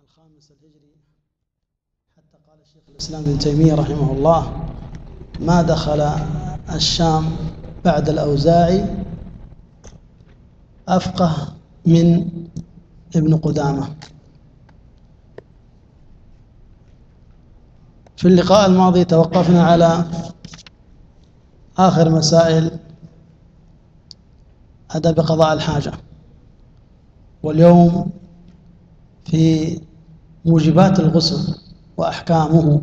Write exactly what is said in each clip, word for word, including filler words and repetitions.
الخامس الهجري، حتى قال الشيخ الإسلام ابن تيمية رحمه الله: ما دخل الشام بعد الأوزاعي أفقه من ابن قدامة. في اللقاء الماضي توقفنا على آخر مسائل أدب قضاء الحاجة، واليوم في موجبات الغسل وأحكامه،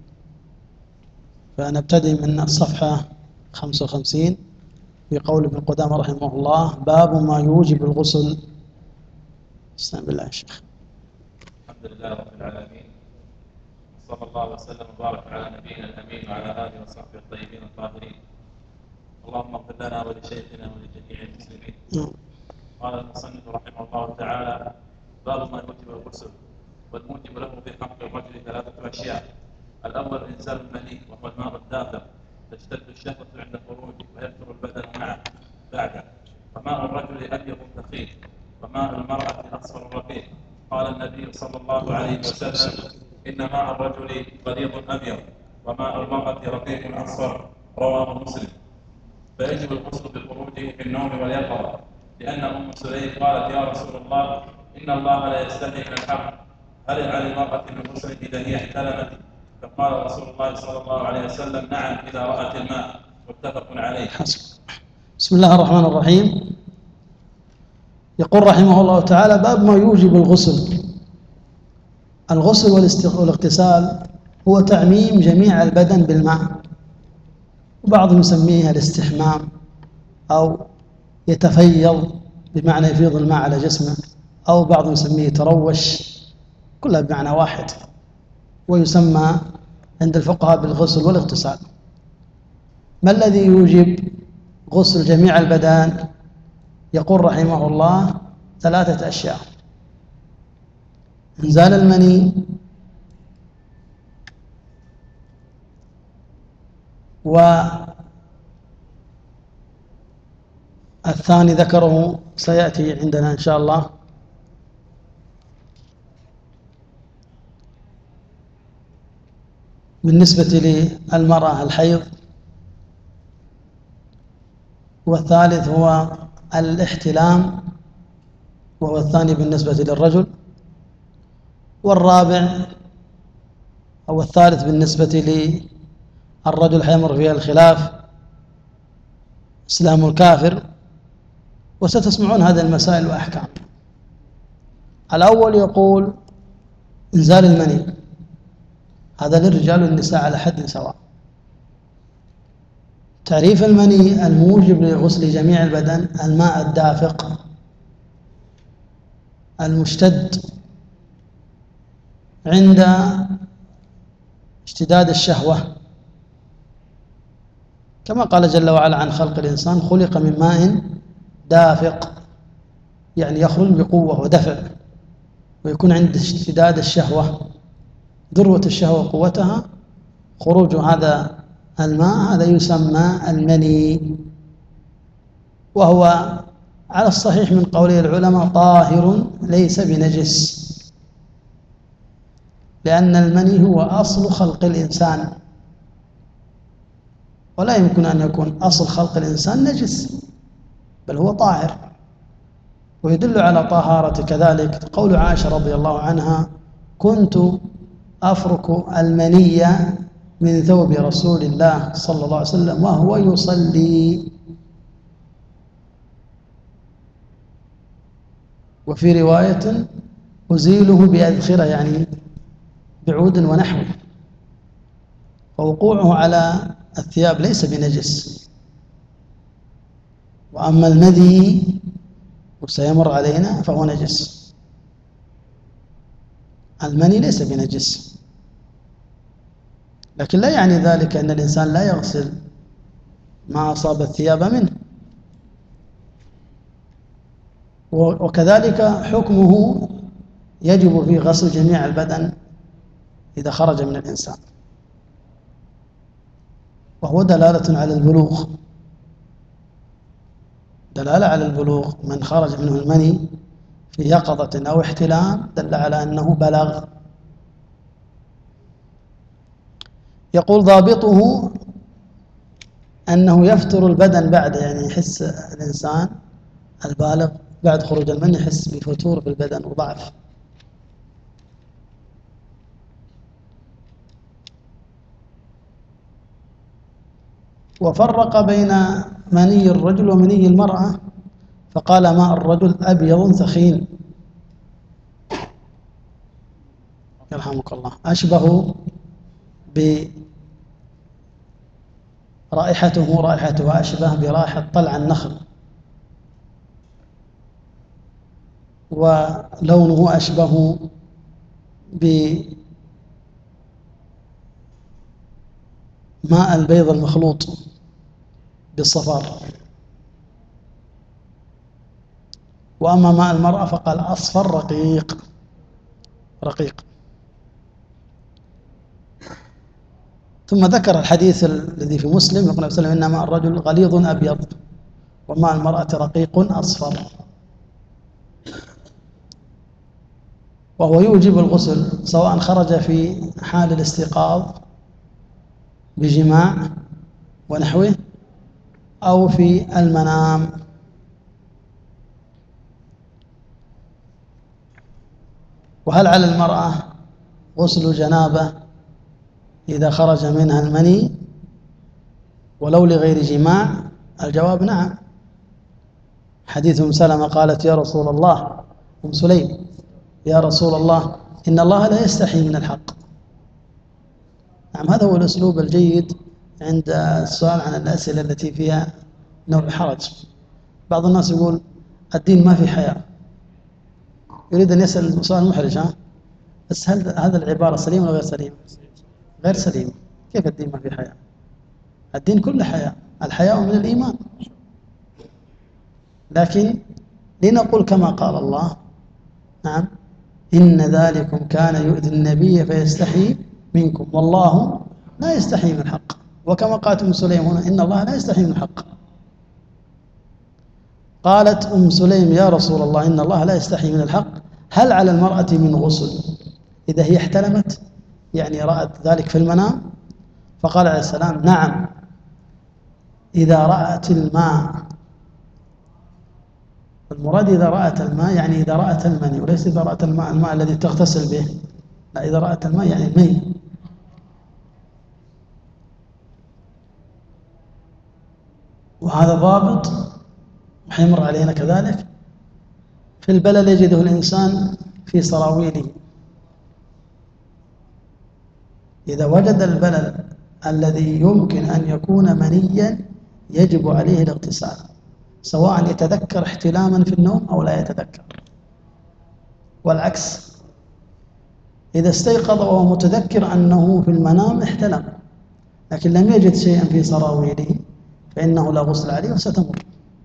فنبتدي من الصفحة خمسة وخمسين في قول ابن قدامة رحمه الله: باب ما يوجب الغسل. استعن بالله يا شيخ. الحمد لله رب العالمين، صلى الله وسلم وبارك على نبينا الأمين وعلى آله وصحبه الطيبين الطاهرين. اللهم اغفر لنا ولشيخنا ولجميع المسلمين. قال المصنف رحمه الله تعالى: باب ما يوجب الغسل. والموجب له في حق الرجل ثلاثة أشياء: الأول إنزال المني وهو الماء الدافق، تشتد الشهوة عند خروجه ويكثر البدن معه بعده. وماء الرجل أبيض ثقيل، وماء المرأة أصفر رقيق. قال النبي صلى الله عليه وسلم: إن ماء الرجل غليظ أبيض، وماء المرأة رقيق أصفر. رواه مسلم. فيجب الغسل بخروجه في النوم واليقظة، لأن أم سليم قالت: يا رسول الله، إن الله لا يستحي من الحق، هل على المرأة من غسل إذا هي احتلمت؟ فقال رسول الله صلى الله عليه وسلم: نعم، إذا رأت الماء. متفق عليه. بسم الله الرحمن الرحيم. يقول رحمه الله تعالى: باب ما يوجب الغسل. الغسل والاغتسال هو تعميم جميع البدن بالماء، وبعضهم يسميه الاستحمام أو يتفيض بمعنى يفيض الماء على جسمه، أو بعضهم يسميه تروش، كلها بمعنى واحد، ويسمى عند الفقهاء بالغسل والاغتسال. ما الذي يوجب غسل جميع البدن؟ يقول رحمه الله: ثلاثة أشياء: إنزال المني، والثاني ذكره سيأتي عندنا إن شاء الله، بالنسبة للمرأة الحيض، والثالث هو الاحتلام وهو الثاني بالنسبة للرجل، والرابع أو الثالث بالنسبة للرجل حيمر فيها الخلاف: إسلام الكافر. وستسمعون هذه المسائل وأحكام. الأول يقول إنزال المني، هذا للرجال والنساء على حد سواء. تعريف المني: الموجب لغسل جميع البدن الماء الدافق المشتد عند اشتداد الشهوة، كما قال جل وعلا عن خلق الإنسان: خلق من ماء دافق، يعني يخرج بقوة ودفع، ويكون عند اشتداد الشهوة، ذروة الشهوة قوتها، خروج هذا الماء، هذا يسمى المني، وهو على الصحيح من قولي العلماء طاهر ليس بنجس، لأن المني هو أصل خلق الإنسان، ولا يمكن أن يكون أصل خلق الإنسان نجس، بل هو طاهر. ويدل على طهارة كذلك قول عائشة رضي الله عنها: كنت أفرك المني من ثوب رسول الله صلى الله عليه وسلم وهو يصلي. وفي رواية: أزيله بأذخرة، يعني بعود ونحوه. ووقوعه على الثياب ليس بنجس. وأما المذي وسيمر علينا فهو نجس. المني ليس بنجس، لكن لا يعني ذلك أن الإنسان لا يغسل ما أصاب الثياب منه. وكذلك حكمه يجب فيه غسل جميع البدن إذا خرج من الإنسان، وهو دلالة على البلوغ، دلالة على البلوغ. من خرج منه المني في يقظة أو احتلام دل على أنه بلغ. يقول ضابطه أنه يفتر البدن بعد، يعني يحس الإنسان البالغ بعد خروج المني يحس بفتور في البدن وضعف. وفرق بين مني الرجل ومني المرأة فقال ماء الرجل أبيض ثخين يرحمك الله أشبه برائحته رائحته أشبه برائحة طلع النخل، ولونه أشبه بماء البيض المخلوط بالصفار. وأما ماء المرأة فقال أصفر رقيق رقيق. ثم ذكر الحديث الذي في مسلم يقول صلى الله عليه وسلم إن ماء الرجل غليظ أبيض وماء المرأة رقيق أصفر، وهو يوجب الغسل سواء خرج في حال الاستيقاظ بجماع ونحوه أو في المنام. وهل على المرأة غسل جنابة إذا خرج منها المني ولو لغير جماع؟ الجواب نعم. حديث أم سلمة قالت يا رسول الله، أم سليم يا رسول الله إن الله لا يستحي من الحق. نعم، هذا هو الأسلوب الجيد عند السؤال عن الأسئلة التي فيها نوع حرج. بعض الناس يقول الدين ما في حياء، يريد أن يسأل سؤال محرج، ها بس هل هذا العبارة سليمة ولا غير سليمة؟ غير سليمة. كيف الدين ما في حياء؟ الدين كله حياء، الحياء من الإيمان. لكن لنقول كما قال الله نعم إن ذلكم كان يؤذي النبي فيستحي منكم والله لا يستحي من الحق. وكما قالت أم سليم هنا إن الله لا يستحي من الحق. قالت أم سليم يا رسول الله إن الله لا يستحي من الحق، هل على المرأة من غسل إذا هي احتلمت، يعني رأت ذلك في المنام؟ فقال عليه السلام نعم إذا رأت الماء. المراد إذا رأت الماء يعني إذا رأت المني، وليس إذا رأت الماء الماء الذي تغتسل به، لا، إذا رأت الماء يعني المني. وهذا ضابط حيمر علينا كذلك في البلل يجده الإنسان في سراويله. إذا وجد البلل الذي يمكن أن يكون منيا يجب عليه الاغتسال، سواء يتذكر احتلاما في النوم أو لا يتذكر. والعكس، إذا استيقظ وهو متذكر أنه في المنام احتلم لكن لم يجد شيئا في سراويله فإنه لا غسل عليه وستمر.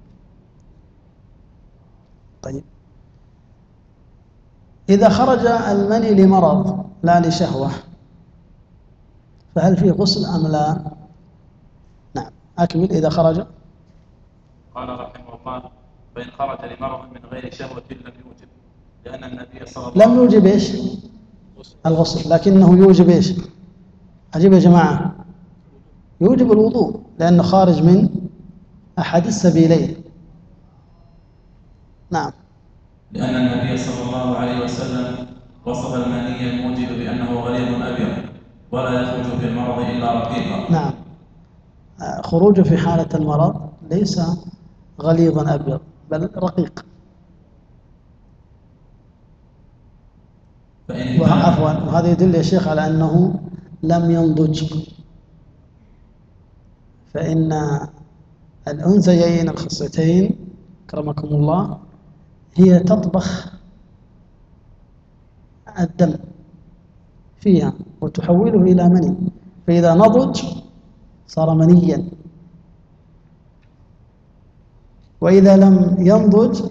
طيب، إذا خرج المني لمرض لا لشهوة فهل فيه غسل أم لا؟ نعم، أكمل. إذا خرج قال رحمه الله فإن خرج لمرض من غير شهوة لم يوجب، لأن النبي صلى الله عليه وسلم لم يوجب إيش؟ الغسل، لكنه يوجب إيش؟ أجيب يا جماعة، يوجب الوضوء لأنه خارج من أحد السبيلين. نعم، لأن النبي صلى الله عليه وسلم وصف المني الموجب بأنه غليظ أبيض ولا يخرج في المرض إلا رقيقا. نعم، خروجه في حالة المرض ليس غليظا أبيض بل رقيق. وعفوا، وهذا يدل يا شيخ على أنه لم ينضج، فإن الأنثيين الخصيتين كرمكم الله هي تطبخ الدم فيها وتحوله إلى مني، فإذا نضج صار منيا، وإذا لم ينضج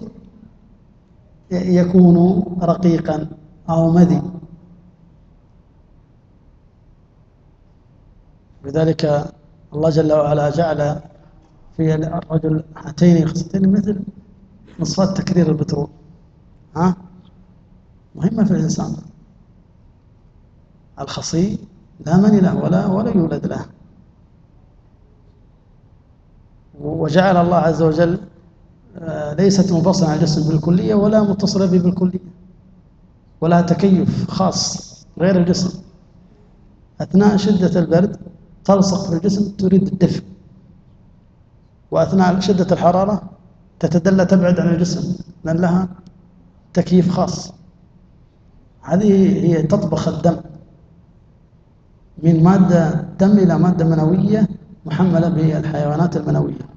يكون رقيقا أو مذي. لذلك الله جل وعلا جعل في الرجل هاتين خصلتين مثل نصفات تكرير البترول، ها مهمة في الإنسان. الخصي لا مني له ولا ولا يولد له، وجعل الله عز وجل ليست منفصلة عن الجسم بالكلية ولا متصلة به بالكلية، ولا تكيف خاص غير الجسم. أثناء شدة البرد تلصق في الجسم تريد الدفء، وأثناء شدة الحرارة تتدلى تبعد عن الجسم لأن لها تكييف خاص. هذه هي تطبخ الدم من مادة دم إلى مادة منوية محملة بالحيوانات المنوية.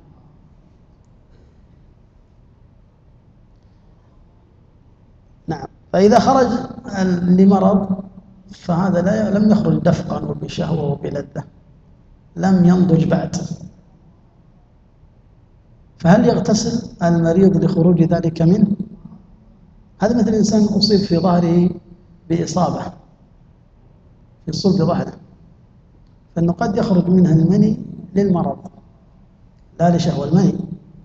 نعم. فإذا خرج لمرض فهذا لا لم يخرج دفقا وبشهوة وبلذة، لم ينضج بعد. فهل يغتسل المريض لخروج ذلك منه؟ هذا مثل إنسان أصيب في ظهره بإصابة في صلب ظهره، فإنه قد يخرج منها المني للمرض لا لشهوة المني،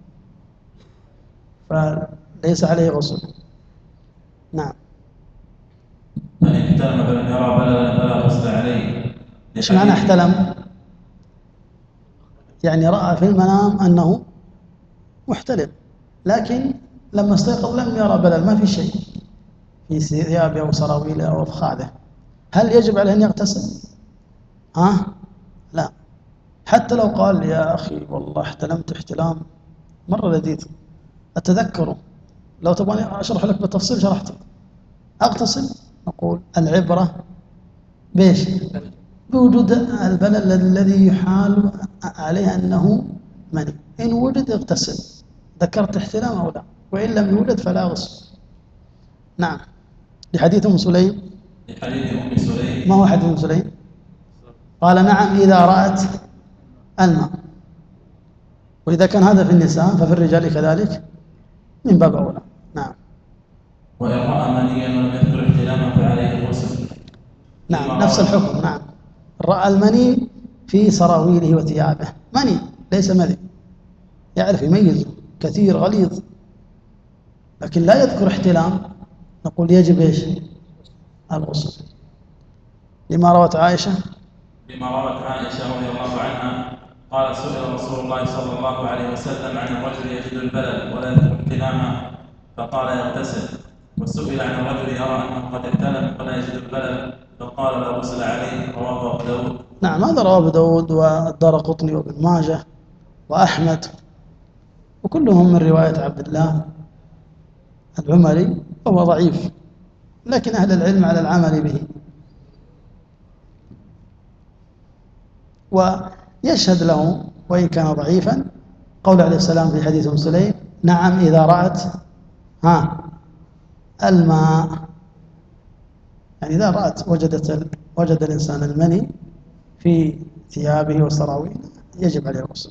فليس عليه غسل. نعم. فإن احتلم فلم يرى بللا فلا غسل عليه. ايش معنى احتلم؟ يعني رأى في المنام أنه محتلم، لكن لما استيقظ لم يرى بلل، ما في شيء في ثيابه أو سراويله أو أفخاذه. هل يجب عليه أن يغتسل؟ ها؟ لا. حتى لو قال يا أخي والله احتلمت احتلام مرة لذيذ أتذكره، لو تبغاني أشرح لك بالتفصيل شرحته، أغتسل. نقول العبرة بيش بوجود البلل الذي يحال عليه أنه مني، إن وجد اغتسل ذكرت احتلام أو لا، وإن لم يوجد فلا غسل. نعم. لحديث أم سليم. لحديث أم سليم. ما هو حديث أم سليم؟ قال نعم إذا رأت الماء، وإذا كان هذا في النساء ففي الرجال كذلك من باب أولى. نعم. وإن رأى منيا ولم يذكر احتلاما فعليه الغسل. نعم نفس الحكم. نعم. رأى المني في سراويله وثيابه، مني ليس مذي، يعرف يميز كثير غليظ، لكن لا يذكر احتلام، نقول يجب ايش؟ الغسل. لما روت عائشة لما روت عائشة رضي الله عنها قال سئل رسول الله صلى الله عليه وسلم عن الرجل يجد البلل ولا يذكر احتلاما فقال يغتسل، وسئل عن الرجل يرى أنه قد احتلم ولا يجد البلل فقال لا غسل عليه. رواه أبو داود. نعم هذا رواه أبو داود والدارقطني وابن ماجه وأحمد، وكلهم من رواية عبد الله العمري، وهو ضعيف لكن أهل العلم على العمل به. ويشهد له وإن كان ضعيفا قول عليه السلام في حديث أم سليم نعم إذا رأت ها الماء، يعني إذا رأت وجدت وجد الإنسان المني في ثيابه وسراويله يجب عليه الغسل.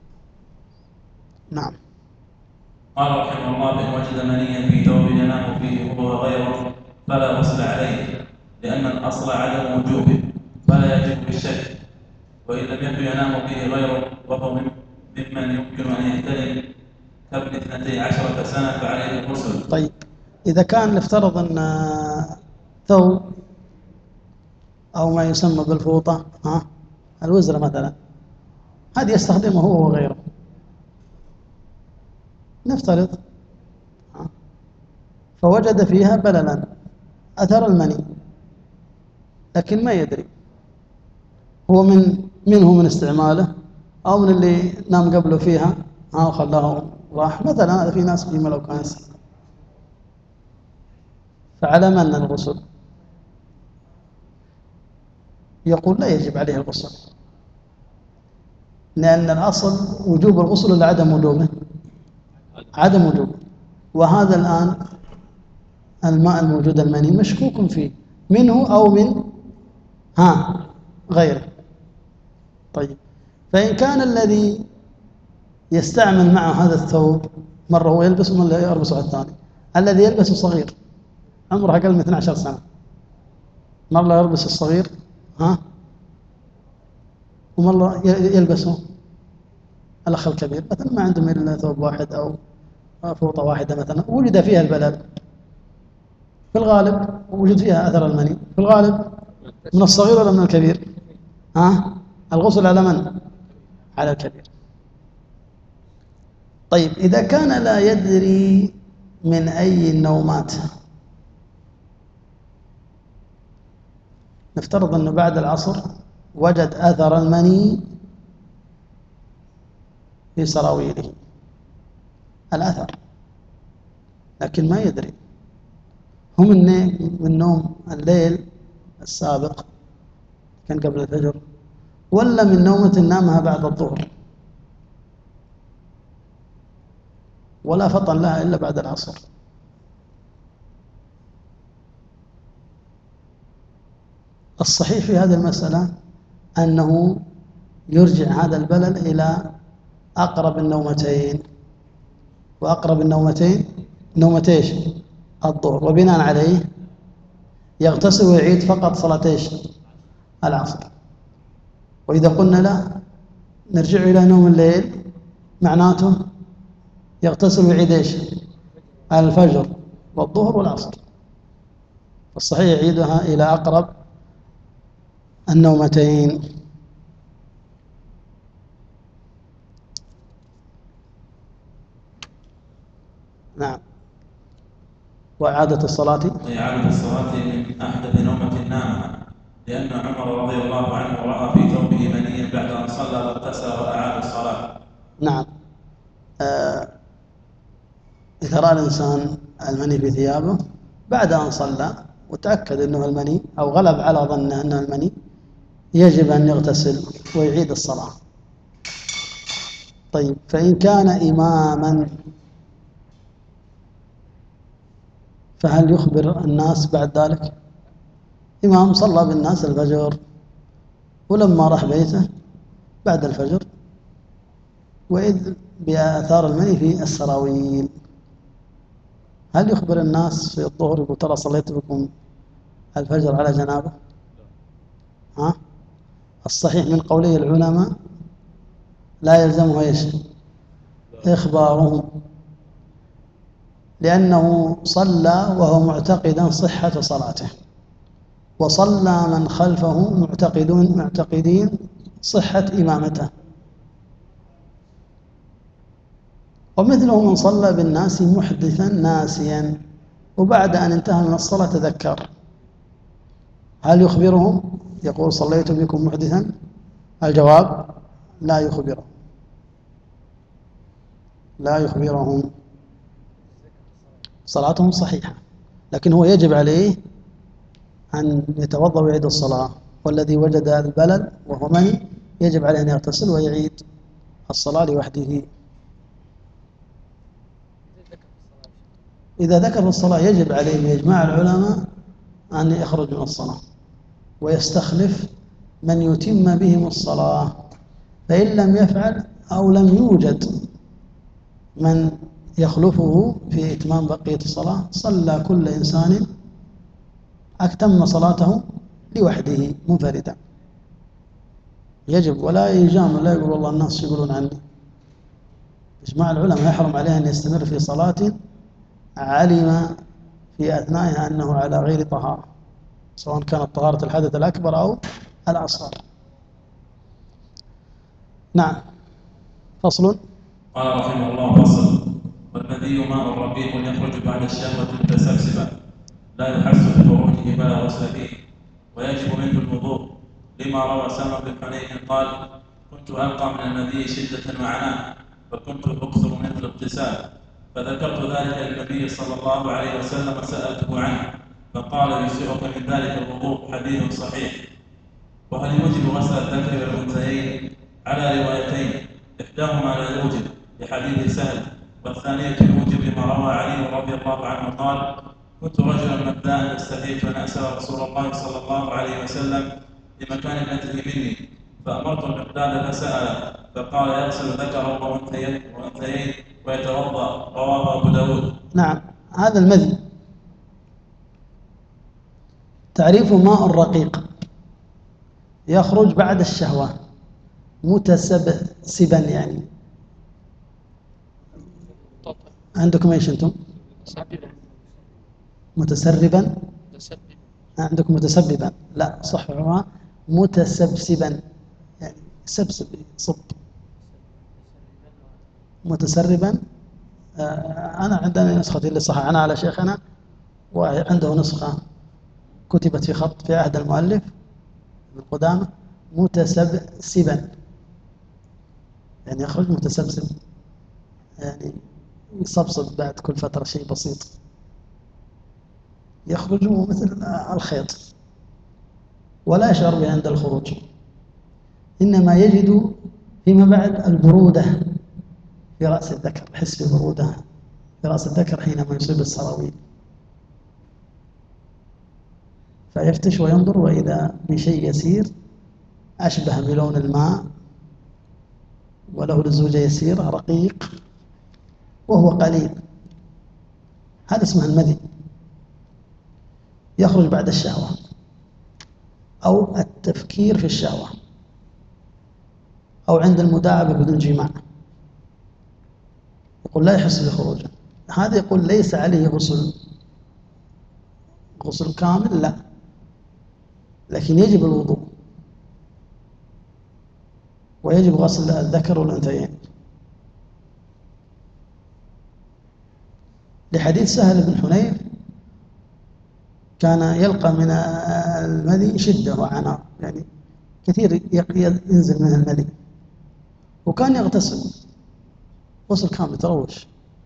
نعم. قال رحمه الله بإن وجد منيا في ثوب ينام فيه وهو غيره فلا غسل عليه، لأن الأصل عدم وجوبه فلا يجب بالشك، وإن لم يكن ينام فيه غيره وهو ممن يمكن أن يحتلم كابن اثنتي عشرة سنة فعليه الغسل. طيب إذا كان نفترض أن ثوب أو ما يسمى بالفوطة ها الوزرة مثلا، هذه يستخدمه هو وغيره، نفترض فوجد فيها بللا أثر المني لكن ما يدري هو من منه من استعماله أو من اللي نام قبله فيها ها وخلاه راح مثلا. هذا في ناس بما لو كان يستخدم، فعلى من الغسل؟ يقول لا يجب عليه الغسل، لأن الأصل وجوب الغسل ولا عدم وجوبه؟ عدم وجوبه. وهذا الآن الماء الموجود المني مشكوك فيه منه أو من ها غيره. طيب فإن كان الذي يستعمل معه هذا الثوب مرة هو يلبسه ولا يلبسه على الثاني، الذي يلبسه صغير عمره أقل من اثنتي عشرة سنة، مرة يلبس الصغير ها ومرة يلبسه الأخ الكبير، مثلا ما عندهم إلا ثوب واحد أو فوطة واحدة مثلا وجد فيها البلل، في الغالب وجد فيها أثر المني في الغالب من الصغير ولا من الكبير؟ ها؟ الغسل على من؟ على الكبير. طيب إذا كان لا يدري من أي النومات، نفترض أنه بعد العصر وجد أثر المني في سراويله، الأثر، لكن ما يدري هو من نوم الليل السابق كان قبل الفجر ولا من نومة نامها بعد الظهر، ولا فطن لها إلا بعد العصر. الصحيح في هذه المسألة أنه يرجع هذا البلل إلى أقرب النومتين، وأقرب النومتين نومة إيش؟ الظهر، وبناء عليه يغتسل ويعيد فقط صلاة إيش؟ العصر. وإذا قلنا لا نرجع إلى نوم الليل معناته يغتسل ويعيد إيش؟ الفجر والظهر والعصر، فالصحيح يعيدها إلى أقرب النومتين. نعم. وإعادة الصلاة وإعادة الصلاة من أحدث نومة نامها، لأن عمر رضي الله عنه رأى في ثوبه منيا بعد أن صلى واغتسل وأعاد الصلاة. نعم. آه إذا رأى الإنسان المني في ثيابه بعد أن صلى وتأكد أنه المني أو غلب على ظنه أنه المني، يجب أن يغتسل ويعيد الصلاة. طيب فإن كان إماما فهل يخبر الناس بعد ذلك؟ إمام صلى بالناس الفجر ولما راح بيته بعد الفجر وإذ بآثار المني في السراويل، هل يخبر الناس في الظهر يقول ترى صليت بكم الفجر على جنابه؟ ها؟ الصحيح من قولي العلماء لا يلزمه ايش؟ إخبارهم، لأنه صلى وهو معتقدا صحة صلاته، وصلى من خلفه معتقدون معتقدين صحة إمامته، ومثله من صلى بالناس محدثا ناسيا وبعد أن انتهى من الصلاة تذكر، هل يخبرهم يقول صليت بكم محدثا؟ الجواب لا يخبرهم، لا يخبرهم، صلاتهم صحيحة، لكن هو يجب عليه أن يتوضأ ويعيد الصلاة، والذي وجد البلل وهو مني يجب عليه أن يغتسل ويعيد الصلاة لوحده. إذا ذكر في الصلاة يجب عليه بإجماع العلماء أن يخرج من الصلاة ويستخلف من يتم بهم الصلاة، فإن لم يفعل أو لم يوجد من يخلفه في إتمام بقية الصلاة صلى كل إنسان أتم صلاته لوحده منفردا، يجب، ولا يجامل، لا يقول والله الناس يقولون عني. إجماع العلماء يحرم عليه أن يستمر في صلاة علم في أثنائها أنه على غير طهارة، سواء كانت طهارة الحدث الأكبر أو الأصغر. نعم. فصل. قال رحمه الله: فصل. والمذي ماء رقيق يخرج بعد الشهوة متسبسبا لا يحس بخروجه فلا غسل فيه، ويجب منه الوضوء، لما روى سلمة بن حنين قال: كنت ألقى من المذي شدة وعناء فكنت أكثر منه الاغتسال، فذكرت ذلك للنبي صلى الله عليه وسلم سألته عنه فقال: يجزئك من ذلك الوضوء، حديث صحيح. وهل يوجب غسل الذكر والأنثيين؟ على روايتين، إحداهما لا يوجب لحديث سهل، والثانية يوجب لما روى علي رضي الله عنه قال: كنت رجلا مبداء استحييت أن أسأل رسول الله صلى الله عليه وسلم لمكان ابنته مني، فأمرت المقداد فسأل فقال: يغسل ذكره وأنثيين ويتوضأ، رواه أبو داود. نعم. هذا المذي تعريف ماء رقيق يخرج بعد الشهوة متسبسبا، يعني عندكم ايش انتم؟ متسربا متسبب. عندكم متسببا، لا صحها متسبسبا، يعني سبسب صب. متسربا آه، أنا عندنا نسختي اللي صح، أنا على شيخنا وعنده نسخة كتبت في خط في عهد المؤلف من قدامى متسبسبا، يعني يخرج متسبسب، يعني يصبصب بعد كل فترة شيء بسيط، يخرج مثل الخيط ولا يشعر به عند الخروج، إنما يجد فيما بعد البرودة في رأس الذكر، يحس ببرودة في رأس الذكر حينما يصيب السراويل، فيفتش وينظر وإذا بشيء يسير أشبه بلون الماء وله لزوجة يسير رقيق وهو قليل، هذا اسمه المذي، يخرج بعد الشهوة أو التفكير في الشهوة أو عند المداعبة بدون جماع، يقول لا يحس بخروجه، هذا يقول ليس عليه غسل غسل كامل، لا، لكن يجب الوضوء ويجب غسل الذكر والأنثيين، لحديث سهل بن حنيف كان يلقى من المذي شدة وعناء، يعني كثير ينزل من المذي، وكان يغتسل غسل كامل تروش،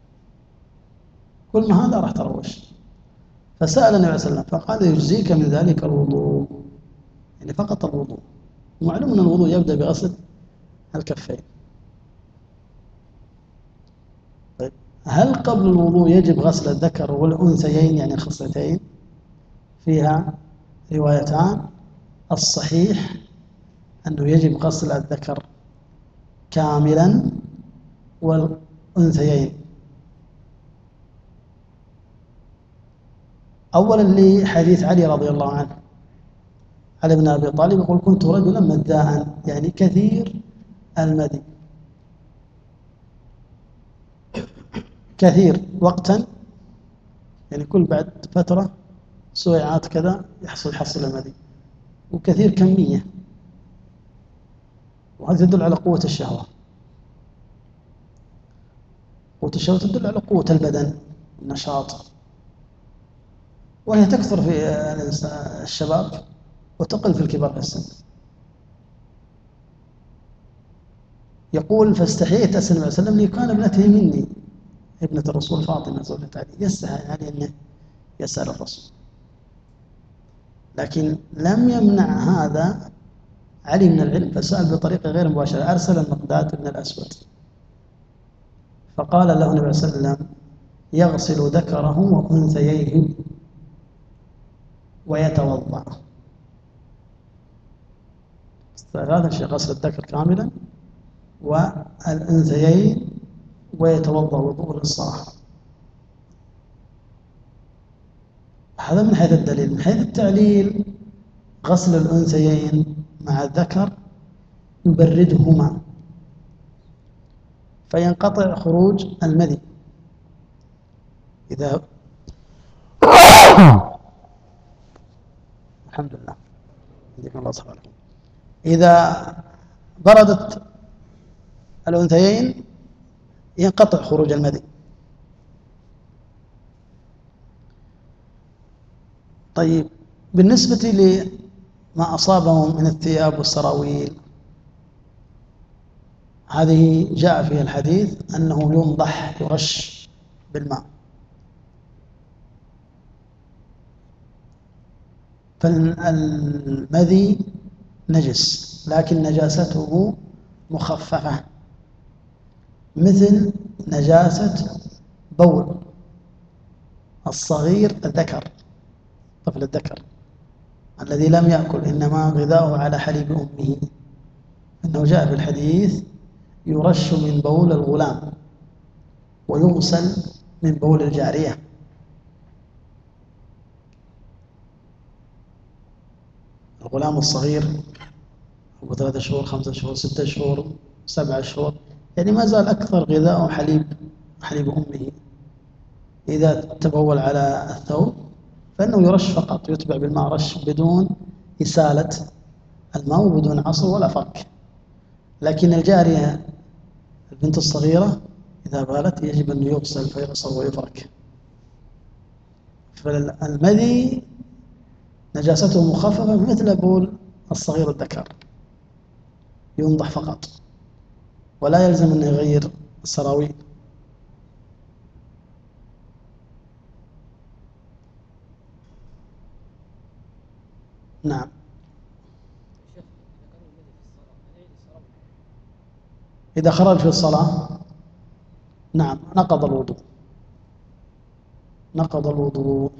كل ما هذا راح تروش، فسأل النبي صلى الله عليه وسلم فقال يجزيك من ذلك الوضوء، يعني فقط الوضوء، ومعلوم أن الوضوء يبدأ بغسل الكفين. طيب هل قبل الوضوء يجب غسل الذكر والأنثيين يعني الخصلتين؟ فيها روايتان، الصحيح أنه يجب غسل الذكر كاملا والأنثيين، أولا لحديث علي رضي الله عنه، علي بن أبي طالب يقول كنت رجلا مذاء، يعني كثير المذي، كثير وقتا، يعني كل بعد فترة سويعات كذا يحصل يحصل المذي، وكثير كمية، وهذا يدل على قوة الشهوة، قوة الشهوة تدل على قوة البدن النشاط، وهي تكثر في الشباب وتقل في الكبار في السن. يقول فاستحييت أسأل النبي صلى الله عليه وسلم كان ابنته مني، ابنة الرسول فاطمة زوجة علي، يستحي علي أنه يسأل الرسول، لكن لم يمنع هذا علي من العلم، فسأل بطريقة غير مباشرة، أرسل المقداد بن الأسود فقال له النبي صلى الله عليه وسلم يغسل ذكره وأنثييه ويتوضأ، هذا الشيء غسل الذكر كاملا والأنثيين ويتوضأ وضوء للصلاة. هذا من حيث الدليل. من حيث التعليل غسل الأنثيين مع الذكر يبردهما فينقطع خروج المذي، إذا الحمد لله يجزيكم الله خيرا، إذا بردت الأنثيين ينقطع خروج المذي. طيب بالنسبة لما أصابهم من الثياب والسراويل، هذه جاء فيها الحديث أنه ينضح يرش بالماء، فالمذي نجس لكن نجاسته مخففة، مثل نجاسة بول الصغير الذكر، طفل الذكر الذي لم يأكل إنما غذاؤه على حليب أمه، إنه جاء في الحديث يرش من بول الغلام ويغسل من بول الجارية. الغلام الصغير أبو ثلاثة شهور خمسة شهور ستة شهور سبعة شهور، يعني ما زال أكثر غذاؤه حليب حليب أمه، إذا تبول على الثوب فإنه يرش فقط، يتبع بالماء رش بدون إسالة الماء وبدون عصر ولا فرك. لكن الجارية البنت الصغيرة إذا بالت يجب أن يغسل فيغسل ويفرك. فالمذي نجاسته مخففة مثل بول الصغير الذكر، ينضح فقط ولا يلزم أن يغير السراويل. نعم. إذا خرج في الصلاة نعم نقض الوضوء، نقض الوضوء.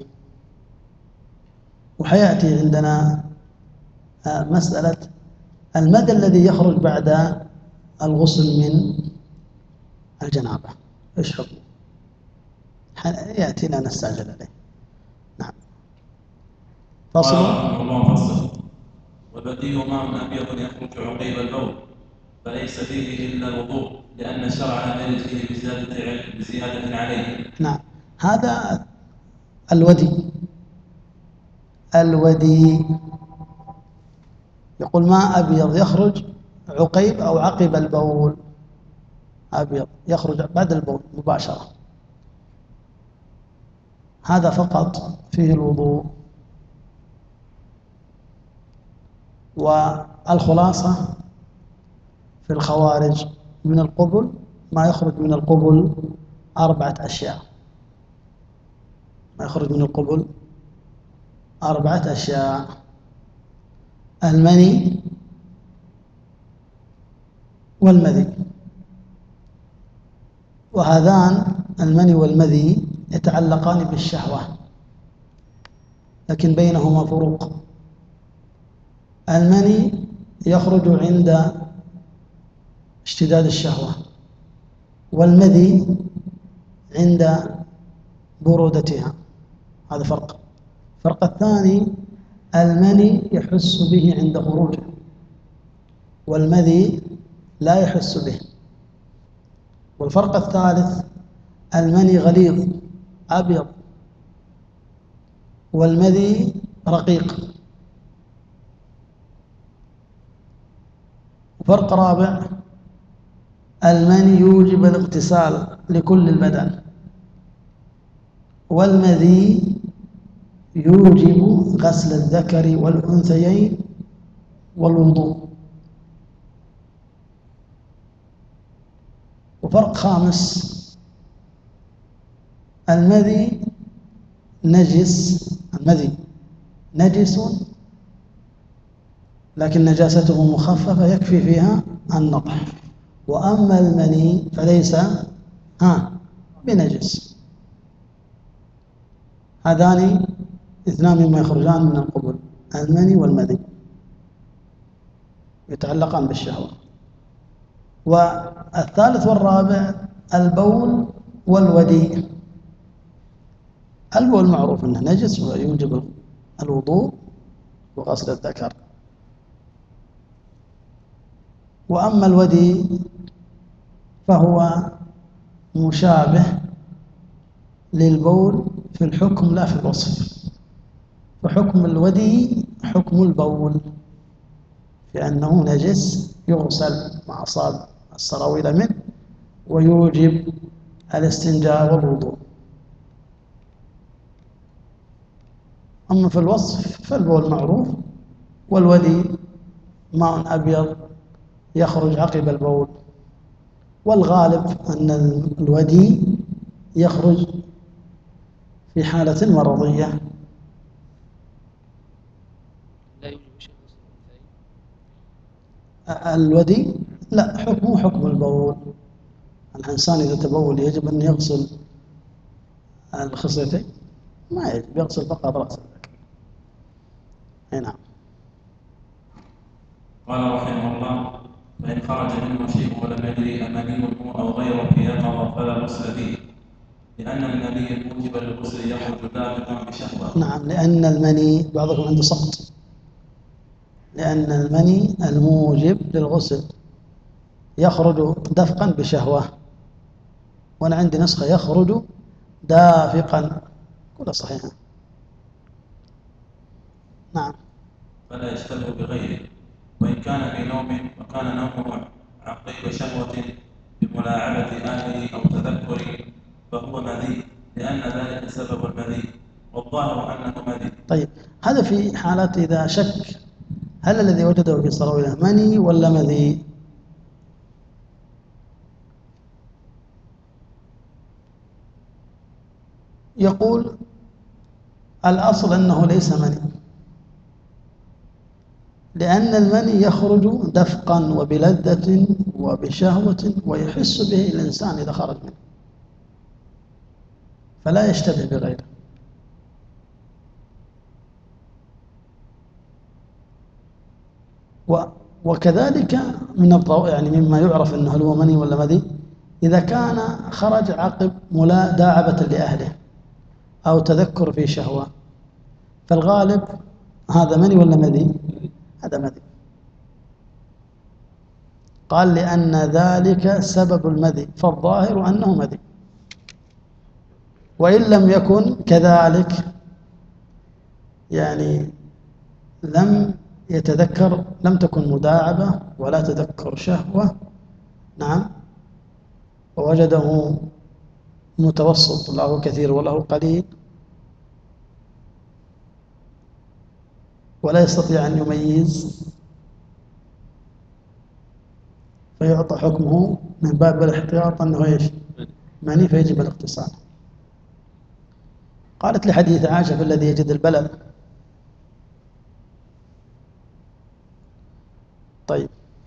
وحيأتي عندنا مسألة المدى الذي يخرج بعد الغسل من الجنابة إيش حكمه؟ يأتي لا نستعجل عليه. نعم. فصل. الله فصل. والبديل ماء أبيض يخرج عقيب البول فليس فيه إلا الوضوء لأن الشرع لم يرد فيه بزيادة بزيادة عليه. نعم. هذا الودي، الودي يقول ماء أبيض يخرج عقيب أو عقب البول، أبيض يخرج بعد البول مباشرة، هذا فقط فيه الوضوء. والخلاصة في الخوارج من القبل ما يخرج من القبل أربعة أشياء، ما يخرج من القبل أربعة أشياء: المني والمذي، وهذان المني والمذي يتعلقان بالشهوة لكن بينهما فروق. المني يخرج عند اشتداد الشهوة، والمذي عند برودتها، هذا فرق. الفرق الثاني المني يحس به عند خروجه والمذي لا يحس به. والفرق الثالث المني غليظ أبيض والمذي رقيق. فرق رابع المني يوجب الاغتسال لكل البدن والمذي يوجب غسل الذكر والأنثيين والوضوء. وفرق خامس المذي نجس، المذي نجس لكن نجاسته مخففة يكفي فيها النضح، وأما المني فليس ها بنجس. هذان اثنان مما يخرجان من القبل، المني والمذي يتعلقان بالشهوة. والثالث والرابع البول والودي. البول معروف أنه نجس ويوجب الوضوء وغسل الذكر، وأما الودي فهو مشابه للبول في الحكم لا في الوصف. فحكم الودي حكم البول في أنه نجس يغسل مع أصابع السراويل منه ويوجب الاستنجاء والوضوء. أما في الوصف فالبول معروف، والودي ماء أبيض يخرج عقب البول، والغالب أن الودي يخرج في حالة مرضية. الودي لا حكمه حكم البول. الإنسان إذا تبول يجب أن يغسل الخصيتين؟ ما يجب، يغسل فقط رأس الذكر. نعم. قال رحمه الله: فإن خرج منه شيء ولم يدري أمانيه أو غيره يقظ فلا غسل فيه، لأن المني الموجب للغسل يخرج دافقا بشهوة. نعم، لأن المني بعضكم عنده سقط، لأن المني الموجب للغسل يخرج دفقا بشهوة، وأنا عندي نسخة يخرج دافقا، كلها صحيحة. نعم. فلا يشتبه بغيره، وإن كان في نوم وكان نومه عقيب شهوة بملاعبة آخره أو تذكر فهو مذي، لأن ذلك سبب المذي، والظاهر أنه مذي. طيب، هذا في حالات إذا شك هل الذي وجده في صلوله مني ولا مذي؟ يقول الأصل أنه ليس مني، لأن المني يخرج دفقا وبلذة وبشهوة ويحس به الإنسان إذا خرج منه، فلا يشتبه بغيره. وكذلك من الضوء يعني مما يعرف أنه هل هو مني ولا مذي إذا كان خرج عقب مداعبة لأهله أو تذكر في شهوة، فالغالب هذا مني ولا مذي؟ هذا مذي. قال لأن ذلك سبب المذي، فالظاهر أنه مذي. وإن لم يكن كذلك يعني لم يتذكر، لم تكن مداعبة ولا تذكر شهوة، نعم، ووجده متوسط، له كثير وله قليل، ولا يستطيع أن يميز، فيعطى حكمه من باب الاحتياط أنه إيش؟ مني، فيجب الاغتسال. قالت لحديث عائشة في الذي يجد البلل. طيب،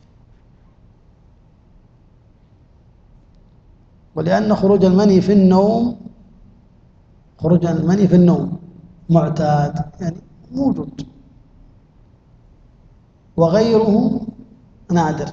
ولأن خروج المني في النوم خروج المني في النوم معتاد يعني موجود، وغيره نادر،